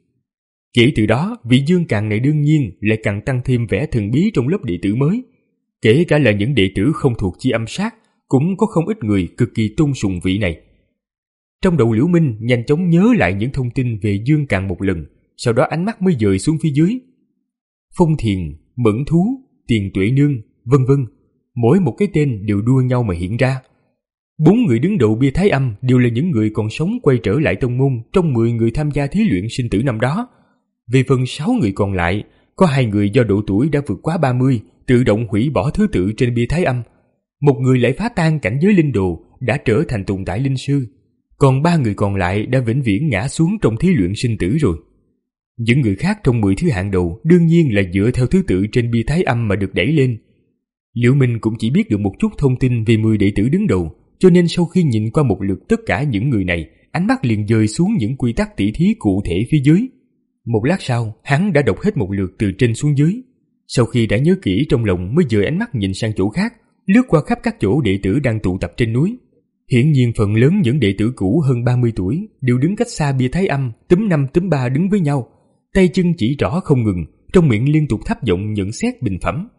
Kể từ đó, vị Dương Càn này đương nhiên lại càng tăng thêm vẻ thần bí trong lớp đệ tử mới. Kể cả là những đệ tử không thuộc chi âm sát, cũng có không ít người cực kỳ tôn sùng vị này. Trong đầu Liễu Minh nhanh chóng nhớ lại những thông tin về Dương Càn một lần, sau đó ánh mắt mới dời xuống phía dưới. Phong Thiền, Mẫn Thú, Tiền Tuệ Nương, vân vân, mỗi một cái tên đều đua nhau mà hiện ra. Bốn người đứng đầu bia Thái Âm đều là những người còn sống quay trở lại tông môn trong mười người tham gia thí luyện sinh tử năm đó. Về phần sáu người còn lại, có hai người do độ tuổi đã vượt quá ba mươi, tự động hủy bỏ thứ tự trên bia Thái Âm. Một người lại phá tan cảnh giới linh đồ, đã trở thành tồn tại linh sư. Còn ba người còn lại đã vĩnh viễn ngã xuống trong thí luyện sinh tử rồi. Những người khác trong mười thứ hạng đầu đương nhiên là dựa theo thứ tự trên bia Thái Âm mà được đẩy lên. Liễu Minh cũng chỉ biết được một chút thông tin về mười đệ tử đứng đầu, cho nên sau khi nhìn qua một lượt tất cả những người này, ánh mắt liền dời xuống những quy tắc tỉ thí cụ thể phía dưới. Một lát sau, hắn đã đọc hết một lượt từ trên xuống dưới. Sau khi đã nhớ kỹ trong lòng mới dời ánh mắt nhìn sang chỗ khác, lướt qua khắp các chỗ đệ tử đang tụ tập trên núi. Hiển nhiên phần lớn những đệ tử cũ hơn ba mươi tuổi đều đứng cách xa bia Thái Âm, túm năm túm ba đứng với nhau, tay chân chỉ rõ không ngừng, trong miệng liên tục thấp giọng nhận xét bình phẩm.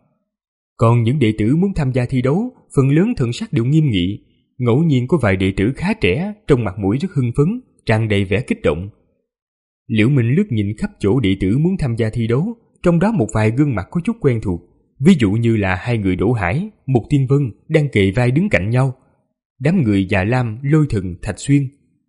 Còn những đệ tử muốn tham gia thi đấu, phần lớn thần sắc đều nghiêm nghị, ngẫu nhiên có vài đệ tử khá trẻ, trong mặt mũi rất hưng phấn, tràn đầy vẻ kích động. Liễu Minh lướt nhìn khắp chỗ đệ tử muốn tham gia thi đấu, trong đó một vài gương mặt có chút quen thuộc, ví dụ như là hai người Đỗ Hải, Mục Tiên Vân đang kề vai đứng cạnh nhau, đám người Già Lam, Lôi Thần, Thạch Xuyên.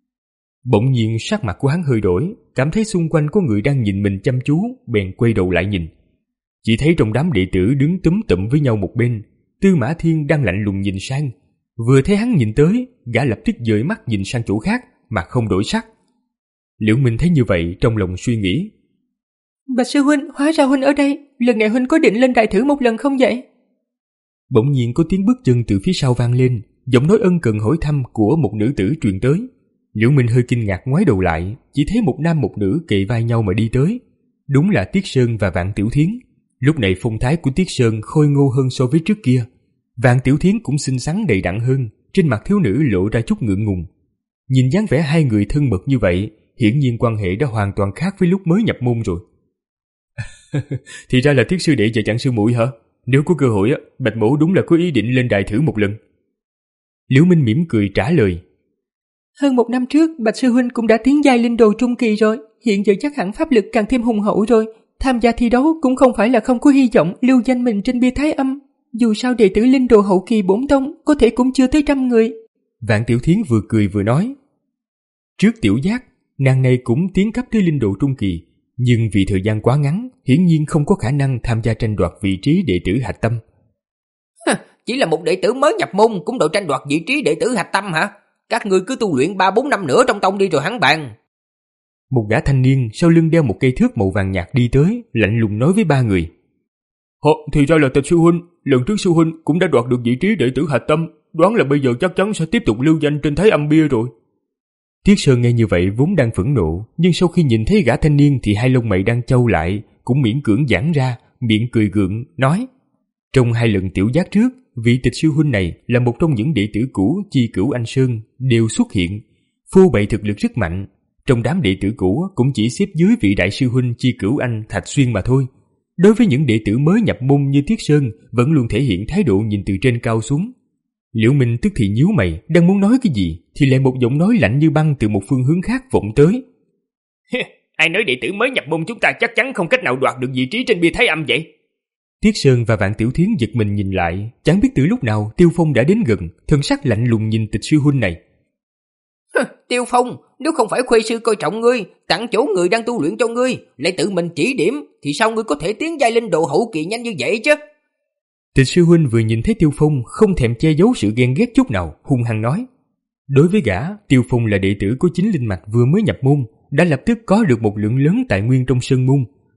Bỗng nhiên sắc mặt của hắn hơi đổi, cảm thấy xung quanh có người đang nhìn mình chăm chú, bèn quay đầu lại nhìn. Chỉ thấy trong đám đệ tử đứng túm tụm với nhau một bên, Tư Mã Thiên đang lạnh lùng nhìn sang. Vừa thấy hắn nhìn tới, gã lập tức dời mắt nhìn sang chỗ khác mà không đổi sắc. Liễu Minh thấy như vậy trong lòng suy nghĩ. Bạch sư huynh, hóa ra huynh ở đây, lần này huynh có định lên đại thử một lần không vậy? Bỗng nhiên có tiếng bước chân từ phía sau vang lên, giọng nói ân cần hỏi thăm của một nữ tử truyền tới. Liễu Minh hơi kinh ngạc ngoái đầu lại, chỉ thấy một nam một nữ kề vai nhau mà đi tới. Đúng là Tiết Sơn và Vạn Tiểu Thiến. Lúc này phong thái của Tiết Sơn khôi ngô hơn so với trước kia. Vạn Tiểu Thiến cũng xinh xắn đầy đặn hơn, trên mặt thiếu nữ lộ ra chút ngượng ngùng. Nhìn dáng vẻ hai người thân mật như vậy, hiển nhiên quan hệ đã hoàn toàn khác với lúc mới nhập môn rồi. Thì ra là Tiết sư đệ và Chặn sư muội hả? Nếu có cơ hội, Bạch mỗ đúng là có ý định lên đài thử một lần. Liễu Minh mỉm cười trả lời. Hơn một năm trước, Bạch sư huynh cũng đã tiến giai linh đồ trung kỳ rồi, hiện giờ chắc hẳn pháp lực càng thêm hùng hậu rồi. Tham gia thi đấu cũng không phải là không có hy vọng lưu danh mình trên bia Thái Âm. Dù sao đệ tử linh đồ hậu kỳ bổn tông có thể cũng chưa tới trăm người. Vạn Tiểu Thiến vừa cười vừa nói. Trước Tiểu Giác, nàng này cũng tiến cấp tới linh đồ trung kỳ, nhưng vì thời gian quá ngắn, hiển nhiên không có khả năng tham gia tranh đoạt vị trí đệ tử hạch tâm. Chỉ là một đệ tử mới nhập môn cũng đội tranh đoạt vị trí đệ tử hạch tâm hả? Các ngươi cứ tu luyện ba bốn năm nữa trong tông đi rồi hắn bàn. Một gã thanh niên sau lưng đeo một cây thước màu vàng nhạt đi tới, lạnh lùng nói với ba người. Họ, thì ra là Tịch sư huynh, lần trước sư huynh cũng đã đoạt được vị trí đệ tử hạch tâm, đoán là bây giờ chắc chắn sẽ tiếp tục lưu danh trên Thái Âm bia rồi. Tiết Sơn nghe như vậy vốn đang phẫn nộ, nhưng sau khi nhìn thấy gã thanh niên thì hai lông mày đang chau lại, cũng miễn cưỡng giãn ra, miệng cười gượng, nói. Trong hai lần Tiểu Giác trước, vị Tịch sư huynh này là một trong những đệ tử cũ Chi Cửu Anh Sơn đều xuất hiện, phô bày thực lực rất mạnh. Trong đám đệ tử cũ cũng chỉ xếp dưới vị đại sư huynh Chi Cửu Anh Thạch Xuyên mà thôi. Đối với những đệ tử mới nhập môn như Tiết Sơn, vẫn luôn thể hiện thái độ nhìn từ trên cao xuống. Liễu Minh tức thì nhíu mày, đang muốn nói cái gì thì lại một giọng nói lạnh như băng từ một phương hướng khác vọng tới. Ai nói đệ tử mới nhập môn chúng ta chắc chắn không cách nào đoạt được vị trí trên bia Thái Âm vậy? Tiết Sơn và Vạn Tiểu Thiến giật mình nhìn lại, chẳng biết từ lúc nào Tiêu Phong đã đến gần, thân sắc lạnh lùng nhìn Tịch sư huynh này. Tiêu Phong, nếu không phải Khuê sư coi trọng ngươi, tặng chỗ người đang tu luyện cho ngươi, lại tự mình chỉ điểm, thì sao ngươi có thể tiến giai linh độ hậu kỳ nhanh như vậy chứ? Tịch sư huynh vừa nhìn thấy Tiêu Phong không thèm che giấu sự ghen ghét chút nào, hung hăng nói. Đối với gã, Tiêu Phong là đệ tử của chính linh mạch vừa mới nhập môn, đã lập tức có được một lượng lớn tài nguyên trong sơn môn,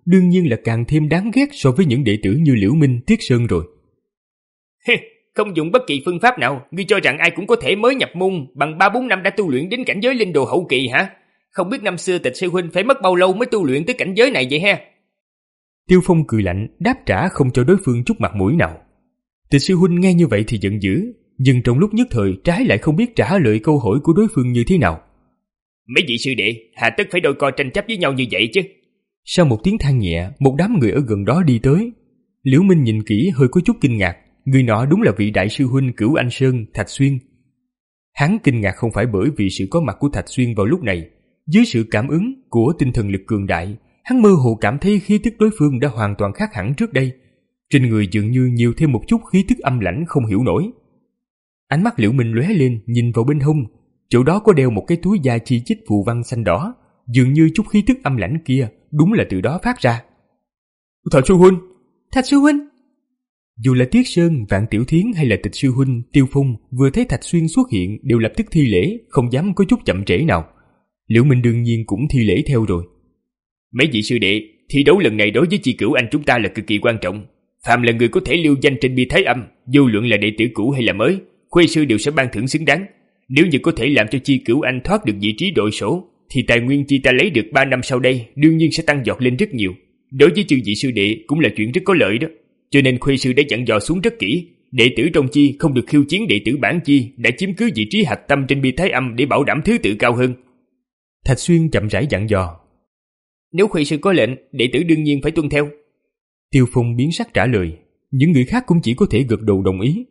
đương nhiên là càng thêm đáng ghét so với những đệ tử như Liễu Minh, Tiết Sơn rồi. Không dùng bất kỳ phương pháp nào, ngươi cho rằng ai cũng có thể mới nhập môn bằng ba bốn năm đã tu luyện đến cảnh giới linh đồ hậu kỳ hả? Không biết năm xưa Tịch sư huynh phải mất bao lâu mới tu luyện tới cảnh giới này vậy ha? Tiêu Phong cười lạnh, đáp trả không cho đối phương chút mặt mũi nào. Tịch sư huynh nghe như vậy thì giận dữ, nhưng trong lúc nhất thời trái lại không biết trả lời câu hỏi của đối phương như thế nào. Mấy vị sư đệ, hà tất phải đôi co tranh chấp với nhau như vậy chứ? Sau một tiếng than nhẹ, một đám người ở gần đó đi tới. Liễu Minh nhìn kỹ hơi có chút kinh ngạc, người nọ đúng là vị đại sư huynh Cửu Anh Sơn, Thạch Xuyên. Hắn kinh ngạc không phải bởi vì sự có mặt của Thạch Xuyên vào lúc này, dưới sự cảm ứng của tinh thần lực cường đại, hắn mơ hồ cảm thấy khí tức đối phương đã hoàn toàn khác hẳn trước đây. Trên người dường như nhiều thêm một chút khí tức âm lãnh không hiểu nổi. Ánh mắt Liễu Minh lóe lên, nhìn vào bên hông, chỗ đó có đeo một cái túi da chi chít phù văn xanh đỏ, dường như chút khí tức âm lãnh kia đúng là từ đó phát ra. Thạch sư huynh, Thạch sư huynh. Dù là Tiết Sơn, Vạn Tiểu Thiến hay là Tịch sư huynh, Tiêu Phong vừa thấy Thạch Xuyên xuất hiện đều lập tức thi lễ, không dám có chút chậm trễ nào. Liễu Minh đương nhiên cũng thi lễ theo rồi. Mấy vị sư đệ, thi đấu lần này đối với chi Cửu Anh chúng ta là cực kỳ quan trọng. Phàm là người có thể lưu danh trên bia Thái Âm, vô luận là đệ tử cũ hay là mới, Khuê sư đều sẽ ban thưởng xứng đáng. Nếu như có thể làm cho chi Cửu Anh thoát được vị trí đội sổ, thì tài nguyên chi ta lấy được ba năm sau đây đương nhiên sẽ tăng giọt lên rất nhiều. Đối với chư vị sư đệ cũng là chuyện rất có lợi đó. Cho nên Khuê sư đã dặn dò xuống rất kỹ, đệ tử trong chi không được khiêu chiến đệ tử bản chi đã chiếm cứ vị trí hạch tâm trên bia Thái Âm để bảo đảm thứ tự cao hơn. Thạch Xuyên chậm rãi dặn dò. Nếu Khuê sư có lệnh, đệ tử đương nhiên phải tuân theo. Tiêu Phong biến sắc trả lời, những người khác cũng chỉ có thể gật đầu đồng ý.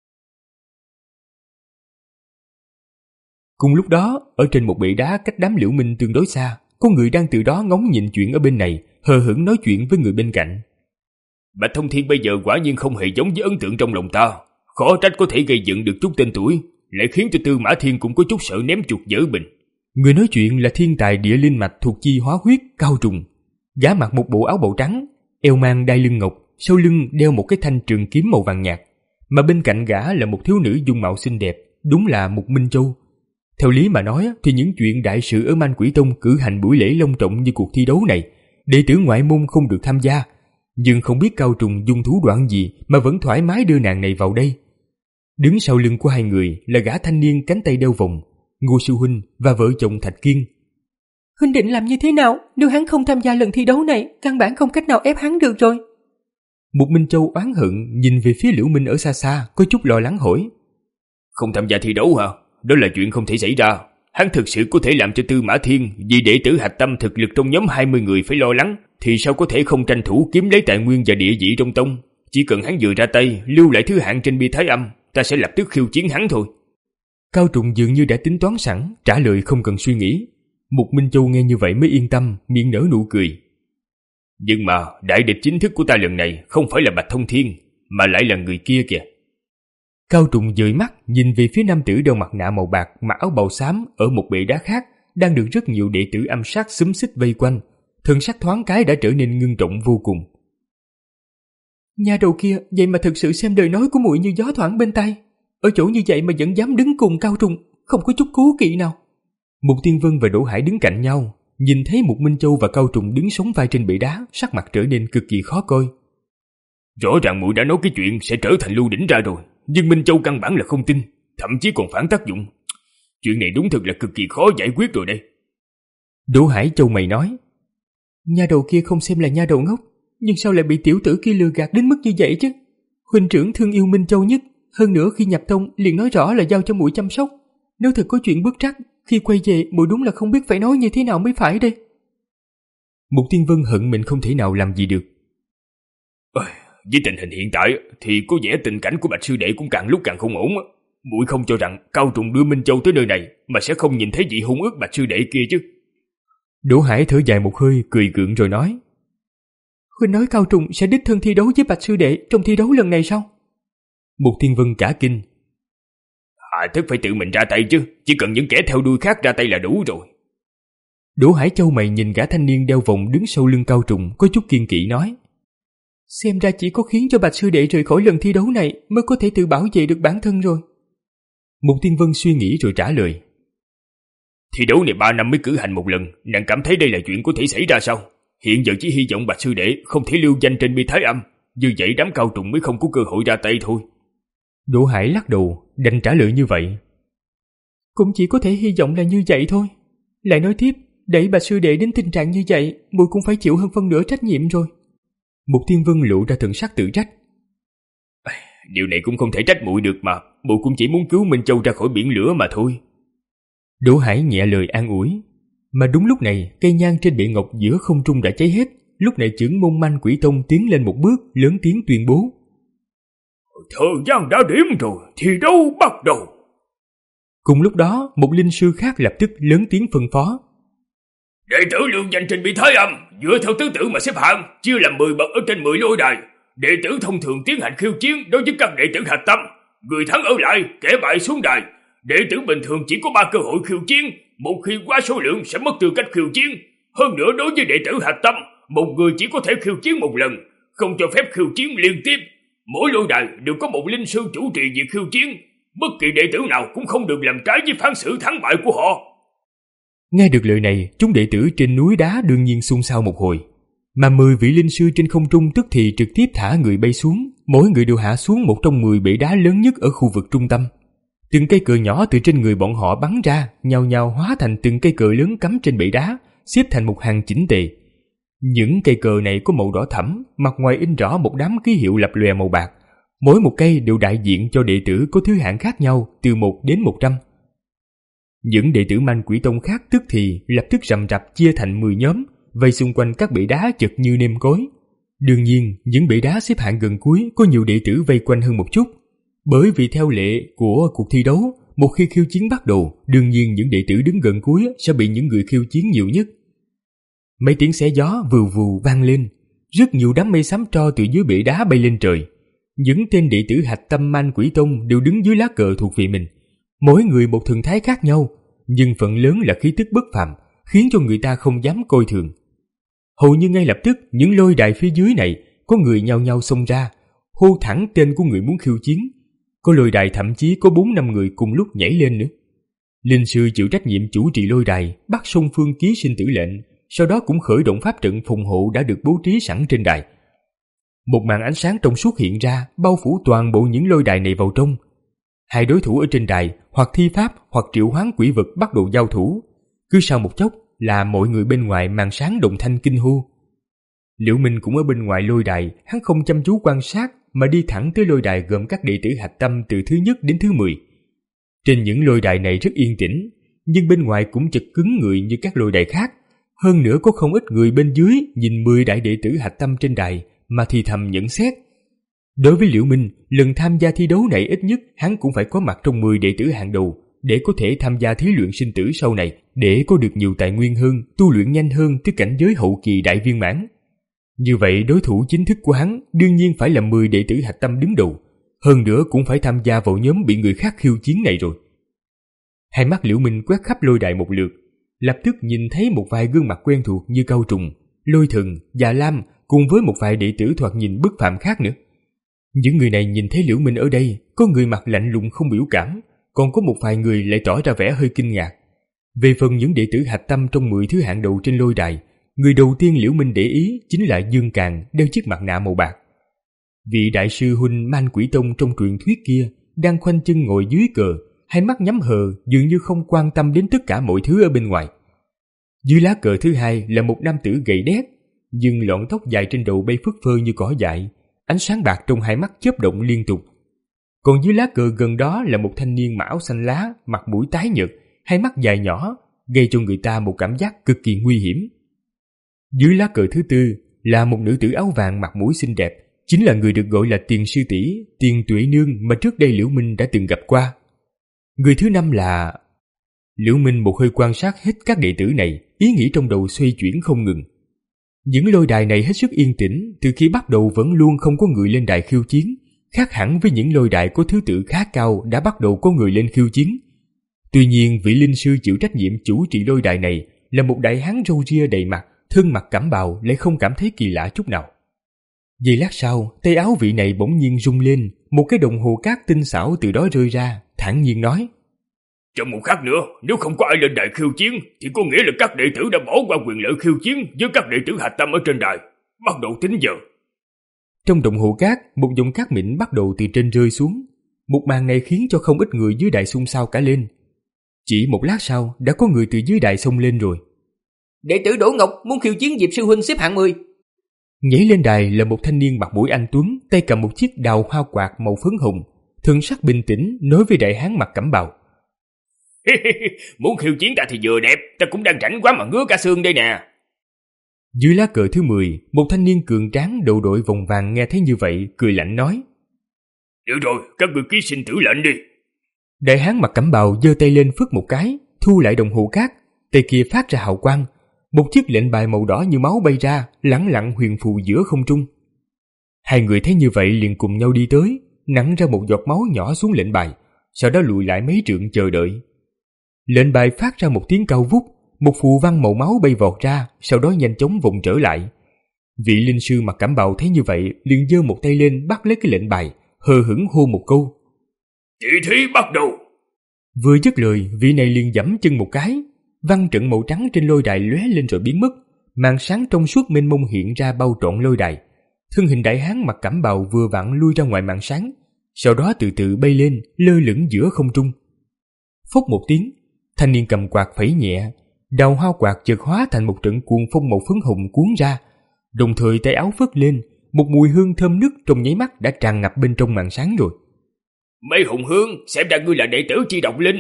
Cùng lúc đó, ở trên một bệ đá cách đám Liễu Minh tương đối xa, có người đang từ đó ngóng nhìn chuyện ở bên này, hờ hững nói chuyện với người bên cạnh. Bạch Thông Thiên bây giờ quả nhiên không hề giống với ấn tượng trong lòng ta, khó trách có thể gây dựng được chút tên tuổi, lại khiến cho Tư Mã Thiên cũng có chút sợ ném chuột dở bình. Người nói chuyện là thiên tài địa linh mạch thuộc chi hóa huyết Cao Trùng. Gã mặc một bộ áo bào trắng, eo mang đai lưng ngọc, sau lưng đeo một cái thanh trường kiếm màu vàng nhạt, mà bên cạnh gã là một thiếu nữ dung mạo xinh đẹp, đúng là một Minh Châu. Theo lý mà nói thì những chuyện đại sự ở Man Quỷ Tông cử hành buổi lễ long trọng như cuộc thi đấu này, đệ tử ngoại môn không được tham gia, nhưng không biết Cao Trùng dùng thủ đoạn gì mà vẫn thoải mái đưa nàng này vào đây. Đứng sau lưng của hai người là gã thanh niên cánh tay đeo vòng, Ngô sư huynh và vợ chồng Thạch Kiên. Huynh định làm như thế nào? Nếu hắn không tham gia lần thi đấu này, căn bản không cách nào ép hắn được rồi. Một Minh Châu oán hận nhìn về phía Liễu Minh ở xa xa, có chút lo lắng hỏi. Không tham gia thi đấu hả? Đó là chuyện không thể xảy ra. Hắn thực sự có thể làm cho Tư Mã Thiên vì đệ tử hạch tâm thực lực trong nhóm hai mươi người phải lo lắng, thì sao có thể không tranh thủ kiếm lấy tài nguyên và địa vị trong tông? Chỉ cần hắn vừa ra tay lưu lại thứ hạng trên bia Thái Âm, ta sẽ lập tức khiêu chiến hắn thôi. Cao Trùng dường như đã tính toán sẵn, trả lời không cần suy nghĩ. Mục Minh Châu nghe như vậy mới yên tâm, miệng nở nụ cười. Nhưng mà đại địch chính thức của ta lần này không phải là Bạch Thông Thiên, mà lại là người kia kìa. Cao Trùng dời mắt nhìn về phía nam tử đeo mặt nạ màu bạc, mặc áo bào xám ở một bệ đá khác, đang được rất nhiều đệ tử âm sát xúm xít vây quanh. Thân sắc thoáng cái đã trở nên ngưng trọng vô cùng. Nhà đầu kia vậy mà thực sự xem lời nói của muội như gió thoảng bên tai. Ở chỗ như vậy mà vẫn dám đứng cùng Cao Trùng, không có chút cố kỵ nào. Mục Tiên Vân và Đỗ Hải đứng cạnh nhau, nhìn thấy Mục Minh Châu và Cao Trùng đứng sóng vai trên bệ đá, sắc mặt trở nên cực kỳ khó coi. Rõ ràng muội đã nói cái chuyện sẽ trở thành lưu đỉnh ra rồi, nhưng Minh Châu căn bản là không tin, thậm chí còn phản tác dụng. Chuyện này đúng thật là cực kỳ khó giải quyết rồi đây. Đỗ Hải Châu mày nói. Nha đầu kia không xem là nha đầu ngốc, nhưng sao lại bị tiểu tử kia lừa gạt đến mức như vậy chứ? Huynh trưởng thương yêu Minh Châu nhất, hơn nữa khi nhập tông liền nói rõ là giao cho muội chăm sóc. Nếu thật có chuyện bất trắc, khi quay về muội đúng là không biết phải nói như thế nào mới phải đây. Mục Tiên Vân hận mình không thể nào làm gì được. Ôi, với tình hình hiện tại thì có vẻ tình cảnh của Bạch sư đệ cũng càng lúc càng không ổn. Muội không cho rằng Cao Trùng đưa Minh Châu tới nơi này mà sẽ không nhìn thấy vị hung ước Bạch sư đệ kia chứ? Đỗ Hải thở dài một hơi, cười gượng rồi nói. Huynh nói Cao Trùng sẽ đích thân thi đấu với Bạch sư đệ trong thi đấu lần này sao? Mục Tiên Vân cả kinh. À, tức phải tự mình ra tay chứ, chỉ cần những kẻ theo đuôi khác ra tay là đủ rồi. Đỗ Hải Châu mày nhìn gã thanh niên đeo vòng đứng sau lưng Cao Trùng, có chút kiên kỵ nói. Xem ra chỉ có khiến cho Bạch sư đệ rời khỏi lần thi đấu này mới có thể tự bảo vệ được bản thân rồi. Mục Tiên Vân suy nghĩ rồi trả lời. Thi đấu này ba năm mới cử hành một lần, nàng cảm thấy đây là chuyện có thể xảy ra sao? Hiện giờ chỉ hy vọng Bạch sư đệ không thể lưu danh trên bia thái âm, như vậy đám cao trùng mới không có cơ hội ra tay thôi. Đỗ Hải lắc đầu, đành trả lời như vậy. Cũng chỉ có thể hy vọng là như vậy thôi. Lại nói tiếp, đẩy Bạch sư đệ đến tình trạng như vậy, muội cũng phải chịu hơn phân nửa trách nhiệm rồi. Mục Thiên Vân lộ ra thần sắc tự trách. Điều này cũng không thể trách muội được mà, muội cũng chỉ muốn cứu Minh Châu ra khỏi biển lửa mà thôi. Đỗ Hải nhẹ lời an ủi. Mà đúng lúc này, cây nhang trên bệ ngọc giữa không trung đã cháy hết. Lúc này chưởng môn manh quỷ tông tiến lên một bước, lớn tiếng tuyên bố. Thời gian đã điểm rồi, thi đấu bắt đầu. Cùng lúc đó, một linh sư khác lập tức lớn tiếng phân phó. Đệ tử lưu danh trên bia thái âm, dựa theo thứ tự mà xếp hạng, chia làm mười bậc ở trên mười lôi đài. Đệ tử thông thường tiến hành khiêu chiến đối với các đệ tử hạch tâm. Người thắng ở lại, kẻ bại xuống đài. Đệ tử bình thường chỉ có ba cơ hội khiêu chiến, một khi quá số lượng sẽ mất tư cách khiêu chiến. Hơn nữa đối với đệ tử hạch tâm, một người chỉ có thể khiêu chiến một lần, không cho phép khiêu chiến liên tiếp. Mỗi lôi đài đều có một linh sư chủ trì việc khiêu chiến, bất kỳ đệ tử nào cũng không được làm trái với phán xử thắng bại của họ. Nghe được lời này, chúng đệ tử trên núi đá đương nhiên xôn xao một hồi. Mà mười vị linh sư trên không trung tức thì trực tiếp thả người bay xuống, mỗi người đều hạ xuống một trong mười bệ đá lớn nhất ở khu vực trung tâm. Từng cây cờ nhỏ từ trên người bọn họ bắn ra, nhào nhào hóa thành từng cây cờ lớn cắm trên bệ đá, xếp thành một hàng chỉnh tề. Những cây cờ này có màu đỏ thẫm, mặt ngoài in rõ một đám ký hiệu lập lòe màu bạc. Mỗi một cây đều đại diện cho đệ tử có thứ hạng khác nhau từ một đến một trăm. Những đệ tử manh quỷ tông khác tức thì lập tức rầm rập chia thành mười nhóm, vây xung quanh các bệ đá chật như nêm cối. Đương nhiên, những bệ đá xếp hạng gần cuối có nhiều đệ tử vây quanh hơn một chút. Bởi vì theo lệ của cuộc thi đấu, một khi khiêu chiến bắt đầu, đương nhiên những đệ tử đứng gần cuối sẽ bị những người khiêu chiến nhiều nhất. Mấy tiếng xé gió vù vù vang lên, rất nhiều đám mây xám tro từ dưới bệ đá bay lên trời. Những tên đệ tử hạch tâm manh quỷ tông đều đứng dưới lá cờ thuộc về mình, mỗi người một thần thái khác nhau, nhưng phần lớn là khí tức bất phàm, khiến cho người ta không dám coi thường. Hầu như ngay lập tức, những lôi đài phía dưới này có người nhao nhao xông ra, hô thẳng tên của người muốn khiêu chiến. Có lôi đài thậm chí có bốn năm người cùng lúc nhảy lên nữa. Linh sư chịu trách nhiệm chủ trì lôi đài, bắt song phương ký sinh tử lệnh, sau đó cũng khởi động pháp trận phòng hộ đã được bố trí sẵn trên đài. Một màn ánh sáng trong suốt hiện ra, bao phủ toàn bộ những lôi đài này vào trong. Hai đối thủ ở trên đài hoặc thi pháp hoặc triệu hoán quỷ vật bắt đầu giao thủ. Cứ sau một chốc là mọi người bên ngoài màn sáng đồng thanh kinh hô. Liễu Minh cũng ở bên ngoài lôi đài, hắn không chăm chú quan sát mà đi thẳng tới lôi đài gồm các đệ tử hạch tâm từ thứ nhất đến thứ mười. Trên những lôi đài này rất yên tĩnh, nhưng bên ngoài cũng chật cứng người như các lôi đài khác. Hơn nữa có không ít người bên dưới nhìn mười đại đệ tử hạch tâm trên đài mà thì thầm nhận xét. Đối với Liễu Minh, lần tham gia thi đấu này ít nhất hắn cũng phải có mặt trong mười đệ tử hàng đầu để có thể tham gia thí luyện sinh tử sau này, để có được nhiều tài nguyên hơn, tu luyện nhanh hơn tới cảnh giới hậu kỳ đại viên mãn. Như vậy đối thủ chính thức của hắn đương nhiên phải là mười đệ tử hạch tâm đứng đầu, hơn nữa cũng phải tham gia vào nhóm bị người khác khiêu chiến này rồi. Hai mắt Liễu Minh quét khắp lôi đài một lượt, lập tức nhìn thấy một vài gương mặt quen thuộc như Cao Trùng, Lôi Thần, Già Lam cùng với một vài đệ tử thoạt nhìn bất phàm khác nữa. Những người này nhìn thấy Liễu Minh ở đây, có người mặt lạnh lùng không biểu cảm, còn có một vài người lại tỏ ra vẻ hơi kinh ngạc. Về phần những đệ tử hạch tâm trong mười thứ hạng đầu trên lôi đài, người đầu tiên Liễu Minh để ý chính là Dương Càn đeo chiếc mặt nạ màu bạc. Vị đại sư huynh Man Quỷ Tông trong truyền thuyết kia đang khoanh chân ngồi dưới cờ, hai mắt nhắm hờ, dường như không quan tâm đến tất cả mọi thứ ở bên ngoài. Dưới lá cờ thứ hai là một nam tử gầy đét, nhưng lọn tóc dài trên đầu bay phất phơ như cỏ dại, ánh sáng bạc trong hai mắt chớp động liên tục. Còn dưới lá cờ gần đó là một thanh niên mão xanh lá, mặt mũi tái nhợt, hai mắt dài nhỏ, gây cho người ta một cảm giác cực kỳ nguy hiểm. Dưới lá cờ thứ tư là một nữ tử áo vàng mặt mũi xinh đẹp, chính là người được gọi là Tiền sư tỷ, Tiền Tuệ Nương mà trước đây Liễu Minh đã từng gặp qua. Người thứ năm là... Liễu Minh một hơi quan sát hết các đệ tử này, ý nghĩ trong đầu xoay chuyển không ngừng. Những lôi đài này hết sức yên tĩnh, từ khi bắt đầu vẫn luôn không có người lên đài khiêu chiến, khác hẳn với những lôi đài có thứ tự khá cao đã bắt đầu có người lên khiêu chiến. Tuy nhiên, vị linh sư chịu trách nhiệm chủ trì lôi đài này là một đại hán râu ria đầy mặt, thân mặc cẩm bào lại không cảm thấy kỳ lạ chút nào. Giây lát sau, tay áo vị này bỗng nhiên rung lên, một cái đồng hồ cát tinh xảo từ đó rơi ra, thản nhiên nói: Trong một khắc nữa, nếu không có ai lên đài khiêu chiến, thì có nghĩa là các đệ tử đã bỏ qua quyền lợi khiêu chiến với các đệ tử hạch tâm ở trên đài. Bắt đầu tính giờ. Trong đồng hồ cát, một dòng cát mịn bắt đầu từ trên rơi xuống. Một màn này khiến cho không ít người dưới đài xôn xao cả lên. Chỉ một lát sau, đã có người từ dưới đài xông lên rồi. Đệ tử Đỗ Ngọc muốn khiêu chiến Diệp sư huynh xếp hạng mười. Nhảy lên đài là một thanh niên mặt mũi anh tuấn, tay cầm một chiếc đào hoa quạt màu phấn hồng, thân sắc bình tĩnh nói với đại hán mặc cẩm bào. Muốn khiêu chiến ta thì vừa đẹp, ta cũng đang rảnh quá mà ngứa cả xương đây nè. Dưới lá cờ thứ mười, một thanh niên cường tráng đầu đội vòng vàng nghe thấy như vậy, cười lạnh nói. Được rồi, các ngươi ký xin tử lệnh đi. Đại hán mặc cẩm bào giơ tay lên phất một cái, thu lại đồng hồ cát, tay kia phát ra hào quang. Một chiếc lệnh bài màu đỏ như máu bay ra, lẳng lặng huyền phù giữa không trung. Hai người thấy như vậy liền cùng nhau đi tới, nặn ra một giọt máu nhỏ xuống lệnh bài, sau đó lùi lại mấy trượng chờ đợi. Lệnh bài phát ra một tiếng cao vút, một phù văn màu máu bay vọt ra, sau đó nhanh chóng vụng trở lại. Vị linh sư mặc cẩm bào thấy như vậy, liền giơ một tay lên bắt lấy cái lệnh bài, hờ hững hô một câu. Tỷ thí bắt đầu. Vừa dứt lời, vị này liền giẫm chân một cái, văn trận màu trắng trên lôi đài lóe lên rồi biến mất, màn sáng trong suốt mênh mông hiện ra bao trọn lôi đài. Thân hình đại hán mặc cẩm bào vừa vặn lui ra ngoài màn sáng, sau đó từ từ bay lên, lơ lửng giữa không trung. Phốc một tiếng, thanh niên cầm quạt phẩy nhẹ, đào hoa quạt chợt hóa thành một trận cuồng phong màu phấn hồng cuốn ra, đồng thời tay áo phất lên, một mùi hương thơm nức trong nháy mắt đã tràn ngập bên trong màn sáng rồi. Mấy hùng hương, xem ra ngươi là đệ tử Chi Độc Linh.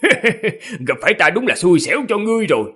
Gặp phải ta đúng là xui xẻo cho ngươi rồi.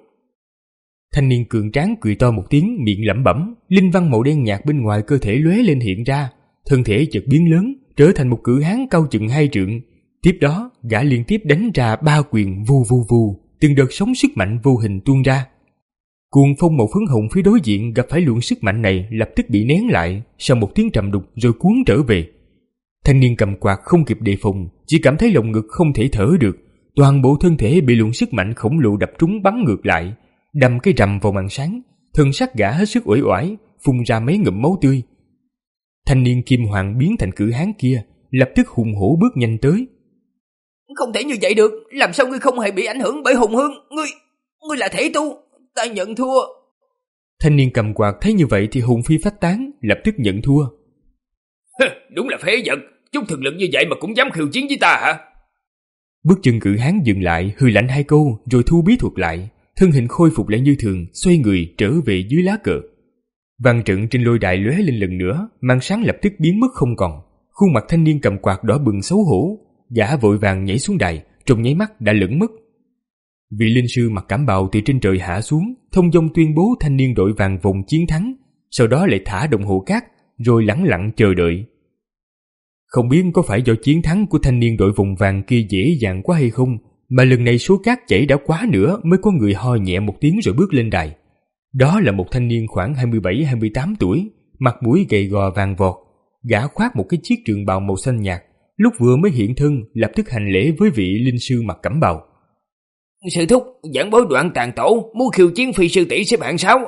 Thanh niên cường tráng cười to một tiếng, miệng lẩm bẩm, linh văn màu đen nhạt bên ngoài cơ thể lóe lên hiện ra, thân thể chợt biến lớn, trở thành một cự hán cao chừng hai trượng. Tiếp đó, gã liên tiếp đánh ra ba quyền vù vù vù, từng đợt sóng sức mạnh vô hình tuôn ra. Cuồng phong màu phấn hồng phía đối diện gặp phải luồng sức mạnh này lập tức bị nén lại, sau một tiếng trầm đục rồi cuốn trở về. Thanh niên cầm quạt không kịp đề phòng, chỉ cảm thấy lồng ngực không thể thở được, toàn bộ thân thể bị luồng sức mạnh khổng lồ đập trúng bắn ngược lại, đâm cái rầm vào màn sáng, thân xác gã hết sức uể oải, phun ra mấy ngụm máu tươi. Thanh niên kim hoàng biến thành cự hán kia, lập tức hùng hổ bước nhanh tới. Không thể như vậy được, làm sao ngươi không hề bị ảnh hưởng bởi hùng hương? Ngươi, ngươi là thể tu, ta nhận thua. Thanh niên cầm quạt thấy như vậy thì hồn phi phách tán, lập tức nhận thua. Đúng là phế vật, chút thực lực như vậy mà cũng dám khiêu chiến với ta hả? Bước chân cự hán dừng lại, hừ lạnh hai câu rồi thu bí thuật lại, thân hình khôi phục lại như thường, xoay người trở về dưới lá cờ. Văn trận trên lôi đài lóe lên lần nữa, màn sáng lập tức biến mất không còn. Khuôn mặt thanh niên cầm quạt đỏ bừng xấu hổ, gã vội vàng nhảy xuống đài, trong nháy mắt đã lẫn mất. Vị linh sư mặc cẩm bào từ trên trời hạ xuống, thông dong tuyên bố thanh niên đội vàng vòng chiến thắng, sau đó lại thả đồng hồ cát, rồi lẳng lặng chờ đợi. Không biết có phải do chiến thắng của thanh niên đội vòng vàng kia dễ dàng quá hay không, mà lần này số cát chảy đã quá nữa mới có người ho nhẹ một tiếng rồi bước lên đài. Đó là một thanh niên khoảng hai mươi bảy hai mươi tám tuổi, mặt mũi gầy gò vàng vọt, gã khoác một cái chiếc trường bào màu xanh nhạt, lúc vừa mới hiện thân lập tức hành lễ với vị linh sư mặc cẩm bào. Sư thúc, giảng bối Đoạn Tàn Tổ muốn khiêu chiến phi sư tỷ xếp hạng sáu.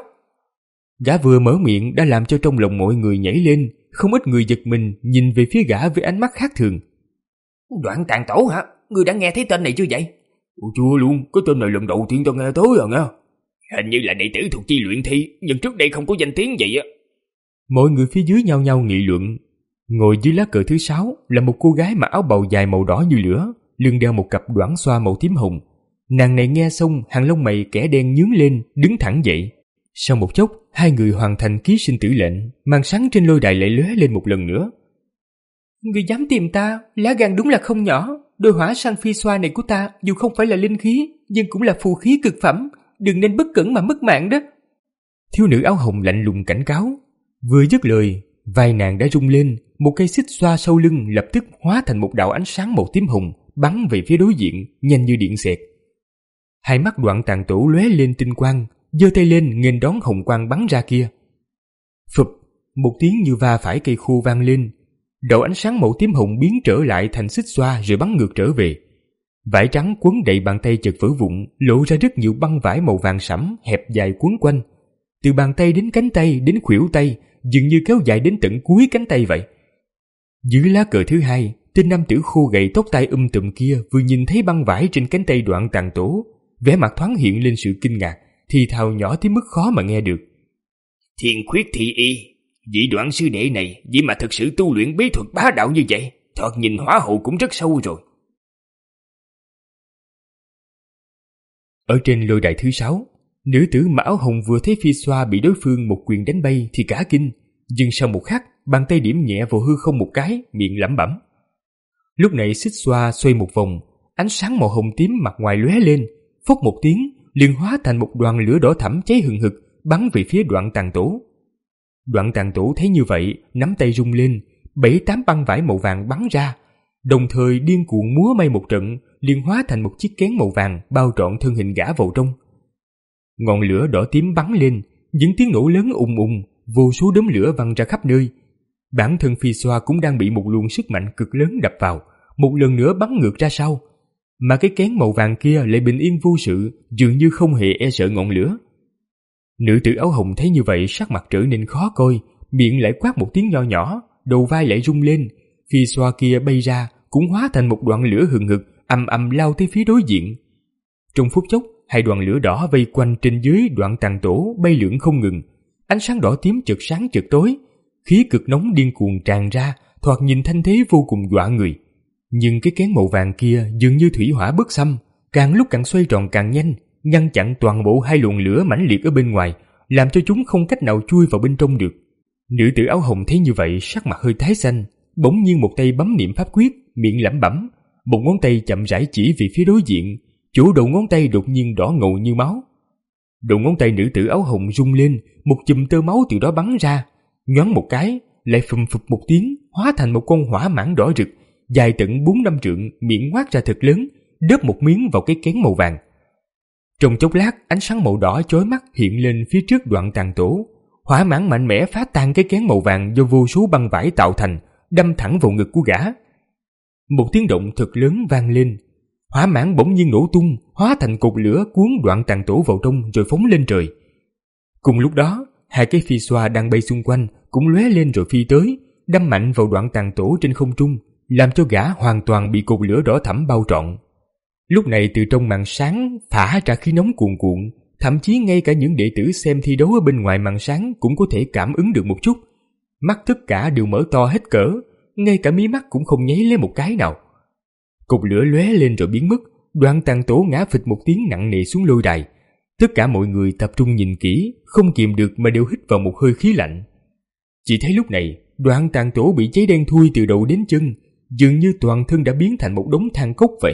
Gã vừa mở miệng đã làm cho trong lòng mọi người nhảy lên, không ít người giật mình nhìn về phía gã với ánh mắt khác thường. Đoạn Tàn Tổ hả? Ngươi đã nghe thấy tên này chưa vậy? Ủa chưa luôn, cái tên này lần đầu tiên tao nghe tới à nghe. Hình như là đệ tử thuộc chi luyện thi, nhưng trước đây không có danh tiếng vậy á. Mọi người phía dưới nhao nhao nghị luận. Ngồi dưới lá cờ thứ sáu là một cô gái mặc áo bào dài màu đỏ như lửa, lưng đeo một cặp đoản xoa màu tím hồng. Nàng này nghe xong, hàng lông mày kẻ đen nhướng lên, đứng thẳng dậy. Sau một chốc, hai người hoàn thành ký sinh tử lệnh, màn sáng trên lôi đài lại lóe lên một lần nữa. Người dám tìm ta, lá gan đúng là không nhỏ. Đôi hỏa sang phi xoa này của ta dù không phải là linh khí, nhưng cũng là phù khí cực phẩm, đừng nên bất cẩn mà mất mạng đó. Thiếu nữ áo hồng lạnh lùng cảnh cáo. Vừa dứt lời, vai nàng đã rung lên, một cây xích xoa sau lưng lập tức hóa thành một đạo ánh sáng màu tím hồng, bắn về phía đối diện, nhanh như điện xẹt. Hai mắt Đoạn Tàn Tổ lóe lên tinh quang, giơ tay lên nghênh đón hồng quang bắn ra kia. Phụp, một tiếng như va phải cây khô vang lên, đạo ánh sáng màu tím hồng biến trở lại thành xích xoa rồi bắn ngược trở về. Vải trắng quấn đầy bàn tay chợt vỡ vụn, lộ ra rất nhiều băng vải màu vàng sẫm hẹp dài quấn quanh, từ bàn tay đến cánh tay đến khuỷu tay, dường như kéo dài đến tận cuối cánh tay vậy. Dưới lá cờ thứ hai, tên nam tử khô gầy tóc tai um tùm kia vừa nhìn thấy băng vải trên cánh tay Đoạn Tàn Tổ, vẻ mặt thoáng hiện lên sự kinh ngạc, thì thào nhỏ tới mức khó mà nghe được. Thiên Khuyết Thị Y, vị Đoạn sư đệ này vậy mà thực sự tu luyện bí thuật bá đạo như vậy, thoạt nhìn hỏa hậu cũng rất sâu rồi. Ở trên lôi đài thứ sáu, nữ tử mặc áo hồng vừa thấy Phi Xoa bị đối phương một quyền đánh bay thì cả kinh, nhưng sau một khắc, bàn tay điểm nhẹ vào hư không một cái, miệng lẩm bẩm. Lúc này Xích Xoa xoay một vòng, ánh sáng màu hồng tím mặt ngoài lóe lên, phốc một tiếng, liền hóa thành một đoàn lửa đỏ thẫm cháy hừng hực, bắn về phía Đoạn Tàn Tổ. Đoạn Tàn Tổ thấy như vậy, nắm tay rung lên, bảy tám băng vải màu vàng bắn ra, đồng thời điên cuồng múa may một trận, liền hóa thành một chiếc kén màu vàng bao trọn thân hình gã vào trong. Ngọn lửa đỏ tím bắn lên, những tiếng nổ lớn ùng ùng, vô số đốm lửa văng ra khắp nơi. Bản thân Phi Xoa cũng đang bị một luồng sức mạnh cực lớn đập vào, một lần nữa bắn ngược ra sau. Mà cái kén màu vàng kia lại bình yên vô sự, dường như không hề e sợ ngọn lửa. Nữ tử áo hồng thấy như vậy, sắc mặt trở nên khó coi, miệng lại quát một tiếng nho nhỏ, đầu vai lại rung lên. Phi Xoa kia bay ra, cũng hóa thành một đoạn lửa hừng hực, ầm ầm lao tới phía đối diện. Trong phút chốc, hai đoàn lửa đỏ vây quanh trên dưới Đoạn Tàn Tổ bay lượn không ngừng. Ánh sáng đỏ tím chợt sáng chợt tối, khí cực nóng điên cuồng tràn ra, thoạt nhìn thanh thế vô cùng dọa người. Nhưng cái kén màu vàng kia dường như thủy hỏa bất xâm, càng lúc càng xoay tròn càng nhanh, ngăn chặn toàn bộ hai luồng lửa mãnh liệt ở bên ngoài, làm cho chúng không cách nào chui vào bên trong được. Nữ tử áo hồng thấy như vậy, sắc mặt hơi tái xanh, bỗng nhiên một tay bấm niệm pháp quyết, miệng lẩm bẩm, một ngón tay chậm rãi chỉ về phía đối diện, chỗ đầu ngón tay đột nhiên đỏ ngầu như máu. Đầu ngón tay nữ tử áo hồng rung lên, một chùm tơ máu từ đó bắn ra, nhoáng một cái, lại phùm phụp một tiếng, hóa thành một con hỏa mãng đỏ rực, dài tận bốn năm trượng, miệng ngoác ra thật lớn, đớp một miếng vào cái kén màu vàng. Trong chốc lát, ánh sáng màu đỏ chói mắt hiện lên phía trước Đoạn Tàn Tổ. Hỏa mãng mạnh mẽ phá tan cái kén màu vàng do vô số băng vải tạo thành, đâm thẳng vào ngực của gã. Một tiếng động thật lớn vang lên, hỏa mãng bỗng nhiên nổ tung, hóa thành cột lửa cuốn Đoạn Tàn Tổ vào trong rồi phóng lên trời. Cùng lúc đó, hai cái Phi Xoa đang bay xung quanh cũng lóe lên rồi phi tới, đâm mạnh vào Đoạn Tàn Tổ trên không trung, làm cho gã hoàn toàn bị cột lửa đỏ thẫm bao trọn. Lúc này từ trong màn sáng phả ra khí nóng cuồn cuộn, thậm chí ngay cả những đệ tử xem thi đấu ở bên ngoài màn sáng cũng có thể cảm ứng được một chút. Mắt tất cả đều mở to hết cỡ, ngay cả mí mắt cũng không nháy lên một cái nào. Cột lửa lóe lên rồi biến mất, Đoạn Tàn Tổ ngã phịch một tiếng nặng nề xuống lôi đài. Tất cả mọi người tập trung nhìn kỹ, không kìm được mà đều hít vào một hơi khí lạnh. Chỉ thấy lúc này, Đoạn Tàn Tổ bị cháy đen thui từ đầu đến chân, dường như toàn thân đã biến thành một đống than cốc vậy.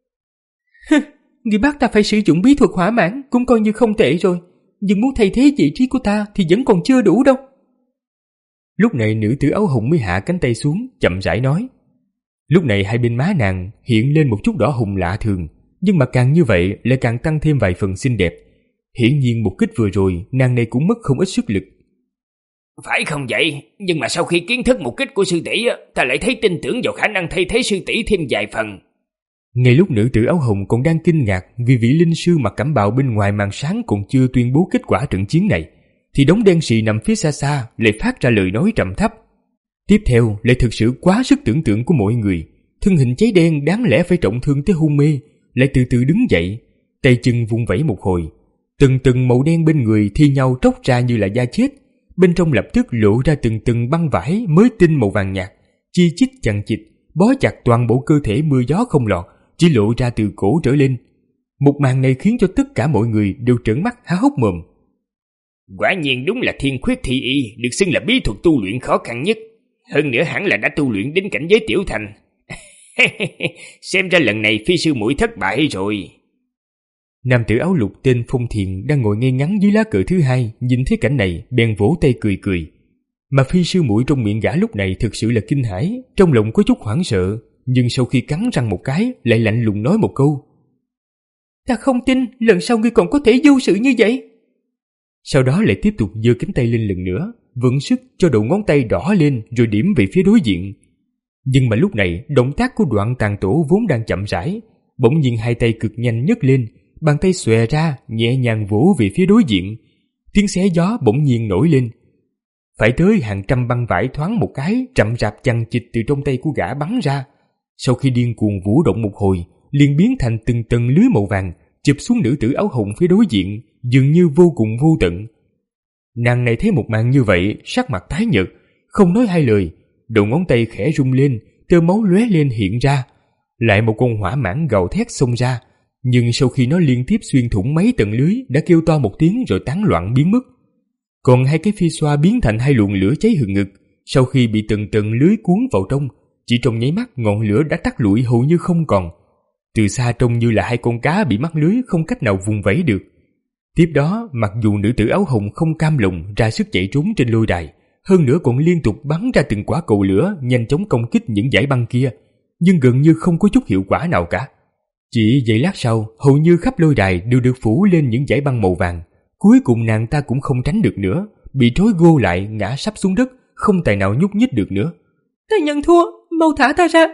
Người bắt ta phải sử dụng bí thuật hỏa mãng cũng coi như không tệ rồi, nhưng muốn thay thế vị trí của ta thì vẫn còn chưa đủ đâu. Lúc này nữ tử áo hồng mới hạ cánh tay xuống, chậm rãi nói. Lúc này hai bên má nàng hiện lên một chút đỏ hồng lạ thường, nhưng mà càng như vậy lại càng tăng thêm vài phần xinh đẹp. Hiển nhiên một kích vừa rồi nàng này cũng mất không ít sức lực. Phải không vậy? Nhưng mà sau khi kiến thức một kích của sư tỷ, ta lại thấy tin tưởng vào khả năng thay thế sư tỷ thêm vài phần. Ngay lúc nữ tử áo hồng còn đang kinh ngạc vì vị linh sư mặc cẩm bào bên ngoài màn sáng còn chưa tuyên bố kết quả trận chiến này, thì đống đen sì nằm phía xa xa lại phát ra lời nói trầm thấp. Tiếp theo lại thực sự quá sức tưởng tượng của mọi người. Thân hình cháy đen đáng lẽ phải trọng thương tới hôn mê lại từ từ đứng dậy, tay chân vung vẩy một hồi, từng từng màu đen bên người thi nhau tróc ra như là da chết. Bên trong lập tức lộ ra từng từng băng vải mới tinh màu vàng nhạt, chi chít chằng chịt, bó chặt toàn bộ cơ thể mưa gió không lọt, chỉ lộ ra từ cổ trở lên. Một màn này khiến cho tất cả mọi người đều trợn mắt há hốc mồm. Quả nhiên đúng là Thiên Khuyết Thị Y, được xưng là bí thuật tu luyện khó khăn nhất. Hơn nữa hẳn là đã tu luyện đến cảnh giới tiểu thành. Xem ra lần này phi sư muội thất bại rồi. Nam tử áo lục tên Phong Thiền đang ngồi ngay ngắn dưới lá cờ thứ hai, nhìn thấy cảnh này bèn vỗ tay cười cười. Mà phi sư muội trong miệng gã lúc này thực sự là kinh hãi, trong lòng có chút hoảng sợ, nhưng sau khi cắn răng một cái lại lạnh lùng nói một câu. Ta không tin lần sau ngươi còn có thể vô sự như vậy. Sau đó lại tiếp tục giơ cánh tay lên lần nữa, vận sức cho đầu ngón tay đỏ lên rồi điểm về phía đối diện. Nhưng mà lúc này động tác của Đoạn Tàn Tổ vốn đang chậm rãi, bỗng nhiên hai tay cực nhanh nhấc lên, bàn tay xòe ra nhẹ nhàng vỗ về phía đối diện. Tiếng xé gió bỗng nhiên nổi lên, phải tới hàng trăm băng vải thoáng một cái chậm rạp chằng chịt từ trong tay của gã bắn ra, Sau khi điên cuồng vũ động một hồi, liền biến thành từng tầng lưới màu vàng, chụp xuống nữ tử áo hồng phía đối diện, dường như vô cùng vô tận. Nàng này thấy một màn như vậy, sắc mặt tái nhợt, không nói hai lời, đầu ngón tay khẽ rung lên, tơ máu lóe lên hiện ra. Lại một con hỏa mãng gào thét xông ra, nhưng sau khi nó liên tiếp xuyên thủng mấy tầng lưới đã kêu to một tiếng rồi tán loạn biến mất. Còn hai cái phi xoa biến thành hai luồng lửa cháy hừng ngực, sau khi bị từng tầng lưới cuốn vào trong, chỉ trong nháy mắt ngọn lửa đã tắt lụi hầu như không còn. Từ xa trông như là hai con cá bị mắc lưới không cách nào vùng vẫy được. Tiếp đó, mặc dù nữ tử áo hồng không cam lòng ra sức chạy trốn trên lôi đài, hơn nữa còn liên tục bắn ra từng quả cầu lửa nhanh chóng công kích những dải băng kia, nhưng gần như không có chút hiệu quả nào cả. Chỉ giây lát sau, hầu như khắp lôi đài đều được phủ lên những dải băng màu vàng. Cuối cùng nàng ta cũng không tránh được nữa, bị trói gô lại ngã sắp xuống đất, không tài nào nhúc nhích được nữa. Ta nhận thua, mau thả ta ra.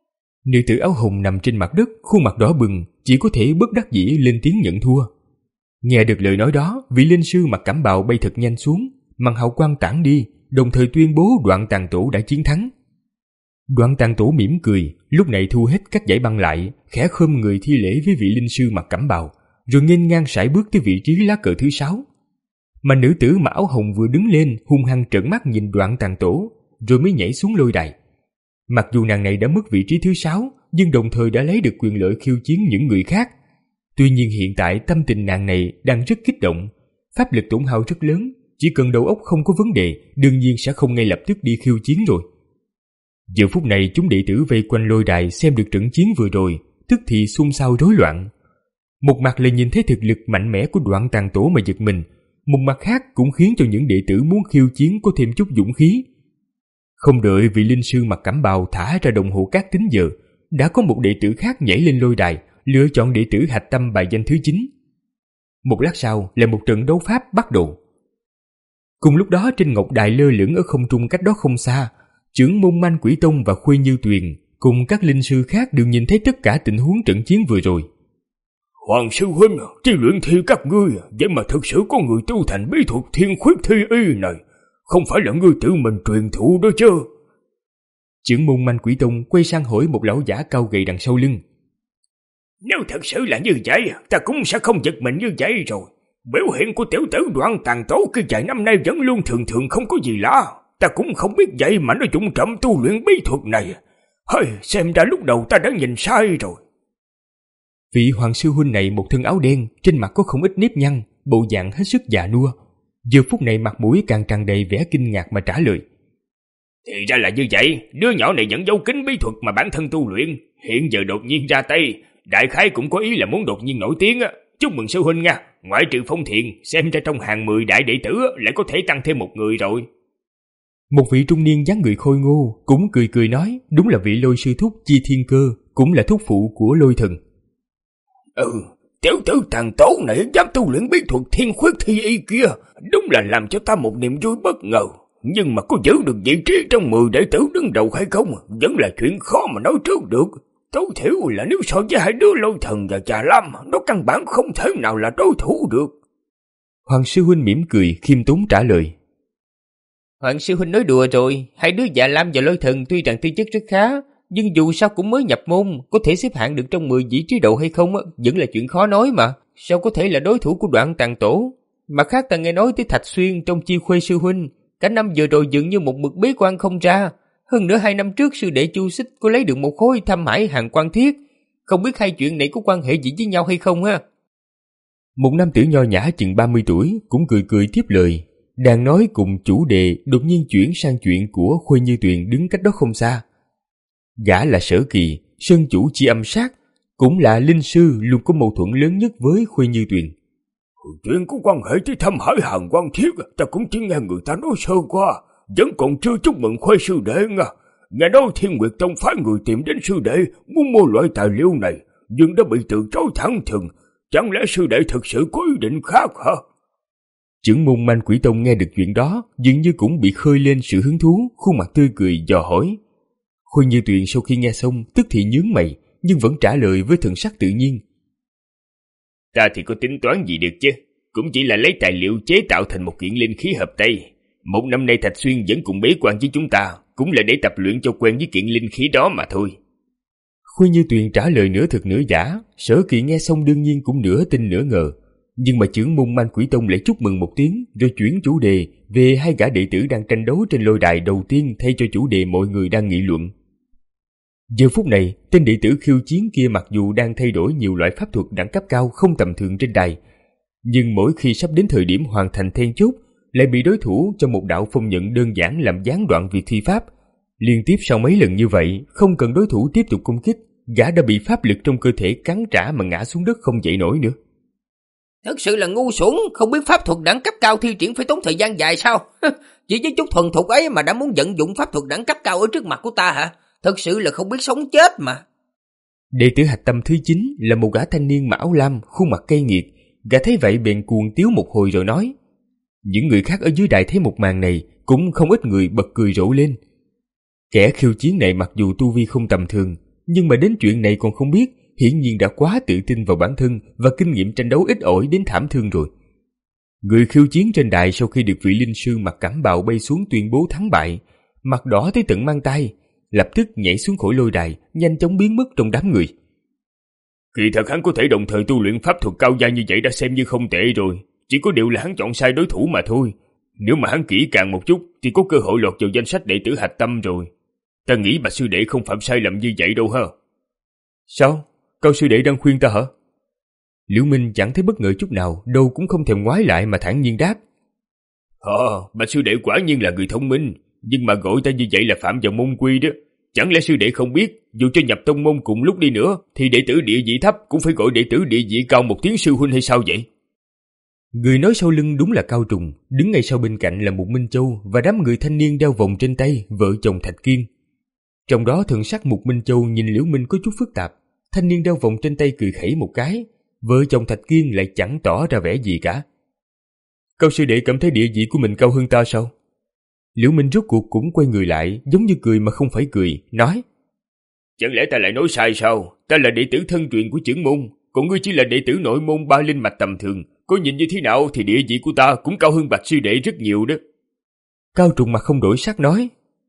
Nữ tử áo hồng nằm trên mặt đất, khuôn mặt đỏ bừng, chỉ có thể bất đắc dĩ lên tiếng nhận thua. Nghe được lời nói đó, vị linh sư mặc cẩm bào bay thật nhanh xuống, màn hào quang tản đi, đồng thời tuyên bố Đoạn Tàn Tổ đã chiến thắng. Đoạn Tàn Tổ mỉm cười, lúc này thu hết các dải băng lại, khẽ khom người thi lễ với vị linh sư mặc cẩm bào, rồi nghênh ngang sải bước tới vị trí lá cờ thứ sáu. Mà nữ tử mặc áo hồng vừa đứng lên, hung hăng trợn mắt nhìn Đoạn Tàn Tổ, rồi mới nhảy xuống lôi đài. Mặc dù nàng này đã mất vị trí thứ sáu, nhưng đồng thời đã lấy được quyền lợi khiêu chiến những người khác. Tuy nhiên hiện tại tâm tình nàng này đang rất kích động, pháp lực tổn hao rất lớn, chỉ cần đầu óc không có vấn đề, đương nhiên sẽ không ngay lập tức đi khiêu chiến rồi. Giờ phút này chúng đệ tử vây quanh lôi đài xem được trận chiến vừa rồi, tức thì xôn xao rối loạn. Một mặt là nhìn thấy thực lực mạnh mẽ của Đoạn Tàn Tổ mà giật mình, một mặt khác cũng khiến cho những đệ tử muốn khiêu chiến có thêm chút dũng khí. Không đợi vị linh sư mặc cẩm bào thả ra đồng hồ cát tính giờ, đã có một đệ tử khác nhảy lên lôi đài, lựa chọn đệ tử hạch tâm bài danh thứ chín. Một lát sau là một trận đấu pháp bắt đầu. Cùng lúc đó trên ngọc đài lơ lửng ở không trung cách đó không xa, trưởng môn Manh Quỷ Tông và Khuê Như Tuyền cùng các linh sư khác đều nhìn thấy tất cả tình huống trận chiến vừa rồi. Hoàng sư huynh, tri luyện thi các ngươi, vậy mà thực sự có người tu thành bí thuật thiên khuyết thi y này, không phải là ngươi tự mình truyền thụ đó chứ? Trưởng môn Manh Quỷ Tông quay sang hỏi một lão giả cao gầy đằng sau lưng. Nếu thật sự là như vậy, ta cũng sẽ không giật mình như vậy rồi. Biểu hiện của tiểu tử Đoạn Tàn Tổ kia vài năm nay vẫn luôn thường thường không có gì lạ. Ta cũng không biết vậy mà nó dụng trộm tu luyện bí thuật này. Hơi, xem ra lúc đầu ta đã nhìn sai rồi. Vị hoàng sư huynh này một thân áo đen, trên mặt có không ít nếp nhăn, bộ dạng hết sức già nua. Giờ phút này mặt mũi càng tràn đầy vẻ kinh ngạc mà trả lời. Thì ra là như vậy, đứa nhỏ này vẫn giấu kín bí thuật mà bản thân tu luyện, hiện giờ đột nhiên ra tay, đại khái cũng có ý là muốn đột nhiên nổi tiếng á. Chúc mừng sư huynh nha, ngoại trừ Phong Thiện, xem ra trong hàng mười đại đệ tử lại có thể tăng thêm một người rồi. Một vị trung niên dáng người khôi ngô cũng cười cười nói, đúng là vị Lôi sư thúc Chi Thiên Cơ, cũng là thúc phụ của Lôi thần. Ừ, tiểu tử Tàn Tổ này dám tu luyện bí thuật thiên khuyết thi y kia, đúng là làm cho ta một niềm vui bất ngờ. Nhưng mà có giữ được vị trí trong mười đệ tử đứng đầu hay không, vẫn là chuyện khó mà nói trước được. Tối thiểu là nếu so với hai đứa Lôi thần và Trà Lam, nó căn bản không thể nào là đối thủ được. Hoàng sư huynh mỉm cười, khiêm tốn trả lời. Hoàng sư huynh nói đùa rồi, hai đứa Dạ Lam và Lôi thần tuy rằng tư chất rất khá, nhưng dù sao cũng mới nhập môn, có thể xếp hạng được trong mười vị trí đầu hay không vẫn là chuyện khó nói mà. Sao có thể là đối thủ của Đoạn Tàn Tổ? Mặt khác ta nghe nói tới Thạch Xuyên trong Chi Khuê sư huynh, cả năm vừa rồi dường như một mực bế quan không ra. Hơn nữa hai năm trước sư đệ Chu Xích có lấy được một khối Thâm Hải Hàng Quan Thiết, không biết hai chuyện này có quan hệ gì với nhau hay không ha? Một nam tử nho nhã chừng ba mươi tuổi cũng cười cười tiếp lời, đang nói cùng chủ đề đột nhiên chuyển sang chuyện của Khuê Như Tuyền đứng cách đó không xa. Gã là Sở Kỳ, sơn chủ Chi Âm Sát, cũng là linh sư luôn có mâu thuẫn lớn nhất với Khuê Như Tuyền. Chuyện có quan hệ tới Thâm Hải Hàng Quan Thiết, ta cũng chỉ nghe người ta nói sơ qua, vẫn còn chưa chúc mừng Khuê sư đệ nha. Nghe nói Thiên Nguyệt Tông phái người tìm đến sư đệ muốn mua loại tài liệu này, nhưng đã bị từ chối thẳng thừng. Chẳng lẽ sư đệ thực sự có ý định khác hả? Trưởng môn Manh Quỷ Tông nghe được chuyện đó, dường như cũng bị khơi lên sự hứng thú, khuôn mặt tươi cười dò hỏi. Khuê Như Tuyền sau khi nghe xong tức thì nhướng mày, nhưng vẫn trả lời với thần sắc tự nhiên. Ta thì có tính toán gì được chứ, cũng chỉ là lấy tài liệu chế tạo thành một kiện linh khí hợp tay. Một năm nay Thạch Xuyên vẫn cùng bế quan với chúng ta, cũng là để tập luyện cho quen với kiện linh khí đó mà thôi. Khuê Như Tuyền trả lời nửa thực nửa giả. Sở Kỵ nghe xong đương nhiên cũng nửa tin nửa ngờ. Nhưng mà trưởng môn Man Quỷ Tông lại chúc mừng một tiếng, rồi chuyển chủ đề về hai gã đệ tử đang tranh đấu trên lôi đài đầu tiên thay cho chủ đề mọi người đang nghị luận. Giờ phút này, tên đệ tử khiêu chiến kia mặc dù đang thay đổi nhiều loại pháp thuật đẳng cấp cao không tầm thường trên đài, nhưng mỗi khi sắp đến thời điểm hoàn thành then chốt, lại bị đối thủ cho một đạo phong nhận đơn giản làm gián đoạn việc thi pháp. Liên tiếp sau mấy lần như vậy, không cần đối thủ tiếp tục công kích, gã đã bị pháp lực trong cơ thể cắn trả mà ngã xuống đất không dậy nổi nữa. Thật sự là ngu xuẩn, không biết pháp thuật đẳng cấp cao thi triển phải tốn thời gian dài sao? Chỉ với chút thuần thục ấy mà đã muốn vận dụng pháp thuật đẳng cấp cao ở trước mặt của ta hả? Thật sự là không biết sống chết mà. Đệ tử hạch tâm thứ chín là một gã thanh niên mặc áo lam, khuôn mặt cay nghiệt. Gã thấy vậy bèn cuồng tiếu một hồi rồi nói. Những người khác ở dưới đài thấy một màn này, cũng không ít người bật cười rộ lên. Kẻ khiêu chiến này mặc dù tu vi không tầm thường, nhưng mà đến chuyện này còn không biết, hiển nhiên đã quá tự tin vào bản thân và kinh nghiệm tranh đấu ít ỏi đến thảm thương rồi. Người khiêu chiến trên đài sau khi được vị linh sư mặc cẩm bào bay xuống tuyên bố thắng bại, mặt đỏ tới tận mang tay, lập tức nhảy xuống khỏi lôi đài, nhanh chóng biến mất trong đám người. Kỳ thật hắn có thể đồng thời tu luyện pháp thuật cao gia như vậy đã xem như không tệ rồi, chỉ có điều là hắn chọn sai đối thủ mà thôi. Nếu mà hắn kỹ càng một chút thì có cơ hội lọt vào danh sách đệ tử hạch tâm rồi. Ta nghĩ Bạch sư đệ không phạm sai lầm như vậy đâu ha. Sao? Cao sư đệ đang khuyên ta hả? Liễu Minh chẳng thấy bất ngờ chút nào, đâu cũng không thèm ngoái lại mà thản nhiên đáp. Ờ, Bạch sư đệ quả nhiên là người thông minh, nhưng mà gọi ta như vậy là phạm vào môn quy đó. Chẳng lẽ sư đệ không biết, dù cho nhập tông môn cùng lúc đi nữa, thì đệ tử địa vị thấp cũng phải gọi đệ tử địa vị cao một tiếng sư huynh hay sao vậy? Người nói sau lưng đúng là Cao Trùng, đứng ngay sau bên cạnh là Mục Minh Châu và đám người thanh niên đeo vòng trên tay, vợ chồng Thạch Kiên. Trong đó thần sắc Mục Minh Châu nhìn Liễu Minh có chút phức tạp, thanh niên đeo vòng trên tay cười khẩy một cái, vợ chồng Thạch Kiên lại chẳng tỏ ra vẻ gì cả. Cao sư đệ cảm thấy địa vị của mình cao hơn ta sao? Liễu Minh rốt cuộc cũng quay người lại, giống như cười mà không phải cười, nói. Chẳng lẽ ta lại nói sai sao? Ta là đệ tử thân truyền của trưởng môn, còn ngươi chỉ là đệ tử nội môn ba linh mạch tầm thường, có nhìn như thế nào thì địa vị của ta cũng cao hơn Bạch sư đệ rất nhiều đó. Cao Trùng mặt không đổi sắc nói.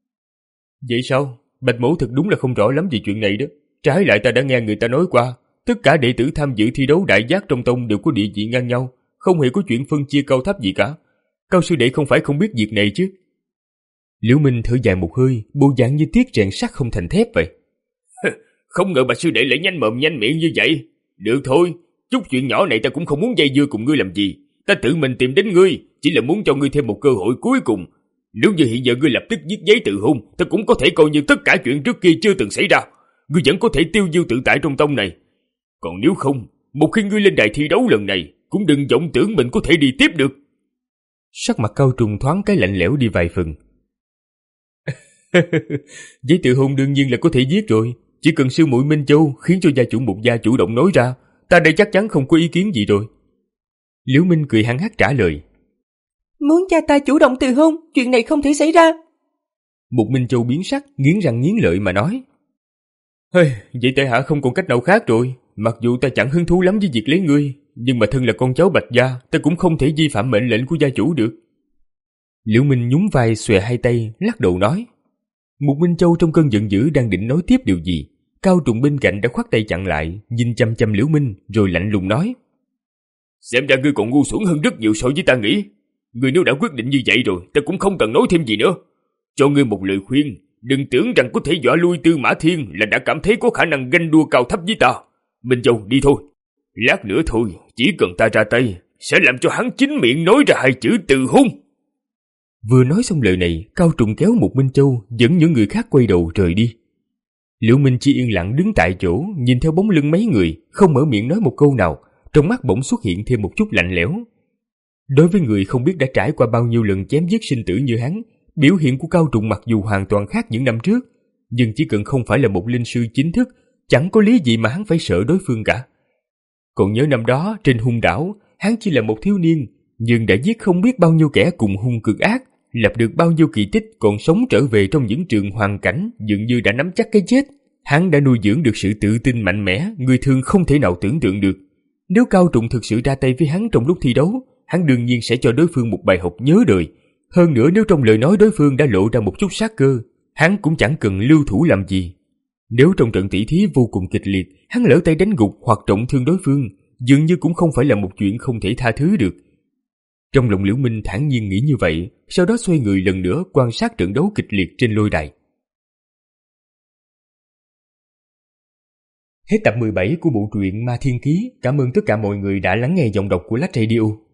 Vậy sao? Bạch mẫu thật đúng là không rõ lắm về chuyện này đó. Trái lại ta đã nghe người ta nói qua, tất cả đệ tử tham dự thi đấu đại giác trong tông đều có địa vị ngang nhau, không hề có chuyện phân chia cao thấp gì cả. Cao sư đệ không phải không biết việc này chứ? Liễu Minh thở dài một hơi, bộ dạng như tiếc rèn sắt không thành thép vậy. Không ngờ Bạch sư đệ lại nhanh mồm nhanh miệng như vậy. Được thôi, chút chuyện nhỏ này ta cũng không muốn dây dưa cùng ngươi làm gì. Ta tự mình tìm đến ngươi, chỉ là muốn cho ngươi thêm một cơ hội cuối cùng. Nếu như hiện giờ ngươi lập tức viết giấy từ hôn, ta cũng có thể coi như tất cả chuyện trước kia chưa từng xảy ra. Ngươi vẫn có thể tiêu diêu tự tại trong tông này. Còn nếu không, một khi ngươi lên đài thi đấu lần này, cũng đừng vọng tưởng mình có thể đi tiếp được. Sắc mặt Cao Trùng thoáng cái lạnh lẽo đi vài phần. Giấy từ hôn đương nhiên là có thể viết rồi, chỉ cần sư muội Minh Châu khiến cho gia chủ Mục gia chủ động nói ra, ta đây chắc chắn không có ý kiến gì rồi. Liễu Minh cười hăng hắc trả lời. Muốn cha ta chủ động từ hôn, chuyện này không thể xảy ra. Mục Minh Châu biến sắc, nghiến răng nghiến lợi mà nói. Hey, vậy tại hạ không còn cách nào khác rồi. Mặc dù ta chẳng hứng thú lắm với việc lấy ngươi, nhưng mà thân là con cháu Bạch gia, ta cũng không thể vi phạm mệnh lệnh của gia chủ được. Liễu Minh nhún vai xòe hai tay, lắc đầu nói. Mục Minh Châu trong cơn giận dữ đang định nói tiếp điều gì, Cao Trùng bên cạnh đã khoát tay chặn lại, nhìn chăm chăm Liễu Minh rồi lạnh lùng nói. Xem ra ngươi còn ngu xuẩn hơn rất nhiều so với ta nghĩ. Ngươi nếu đã quyết định như vậy rồi, ta cũng không cần nói thêm gì nữa. Cho ngươi một lời khuyên, đừng tưởng rằng có thể dọa lui Tư Mã Thiên là đã cảm thấy có khả năng ganh đua cao thấp với ta. Minh Châu, đi thôi. Lát nữa thôi, chỉ cần ta ra tay, sẽ làm cho hắn chính miệng nói ra hai chữ từ hôn. Vừa nói xong lời này, Cao Trùng kéo Mục Minh Châu dẫn những người khác quay đầu rời đi. Liễu Minh chỉ yên lặng đứng tại chỗ, nhìn theo bóng lưng mấy người, không mở miệng nói một câu nào, trong mắt bỗng xuất hiện thêm một chút lạnh lẽo. Đối với người không biết đã trải qua bao nhiêu lần chém giết sinh tử như hắn, biểu hiện của Cao Trùng mặc dù hoàn toàn khác những năm trước, nhưng chỉ cần không phải là một linh sư chính thức, chẳng có lý gì mà hắn phải sợ đối phương cả. Còn nhớ năm đó trên hung đảo, hắn chỉ là một thiếu niên, nhưng đã giết không biết bao nhiêu kẻ cùng hung cực ác, lập được bao nhiêu kỳ tích, còn sống trở về trong những trường hoàn cảnh dường như đã nắm chắc cái chết. Hắn đã nuôi dưỡng được sự tự tin mạnh mẽ, người thường không thể nào tưởng tượng được. Nếu Cao Trùng thực sự ra tay với hắn trong lúc thi đấu, hắn đương nhiên sẽ cho đối phương một bài học nhớ đời. Hơn nữa nếu trong lời nói đối phương đã lộ ra một chút sát cơ, hắn cũng chẳng cần lưu thủ làm gì. Nếu trong trận tỷ thí vô cùng kịch liệt, hắn lỡ tay đánh gục hoặc trọng thương đối phương, dường như cũng không phải là một chuyện không thể tha thứ được. Trong lòng Liễu Minh thản nhiên nghĩ như vậy, sau đó xoay người lần nữa quan sát trận đấu kịch liệt trên lôi đài. Hết tập mười bảy của bộ truyện Ma Thiên Ký. Cảm ơn tất cả mọi người đã lắng nghe giọng đọc của Lách Radio.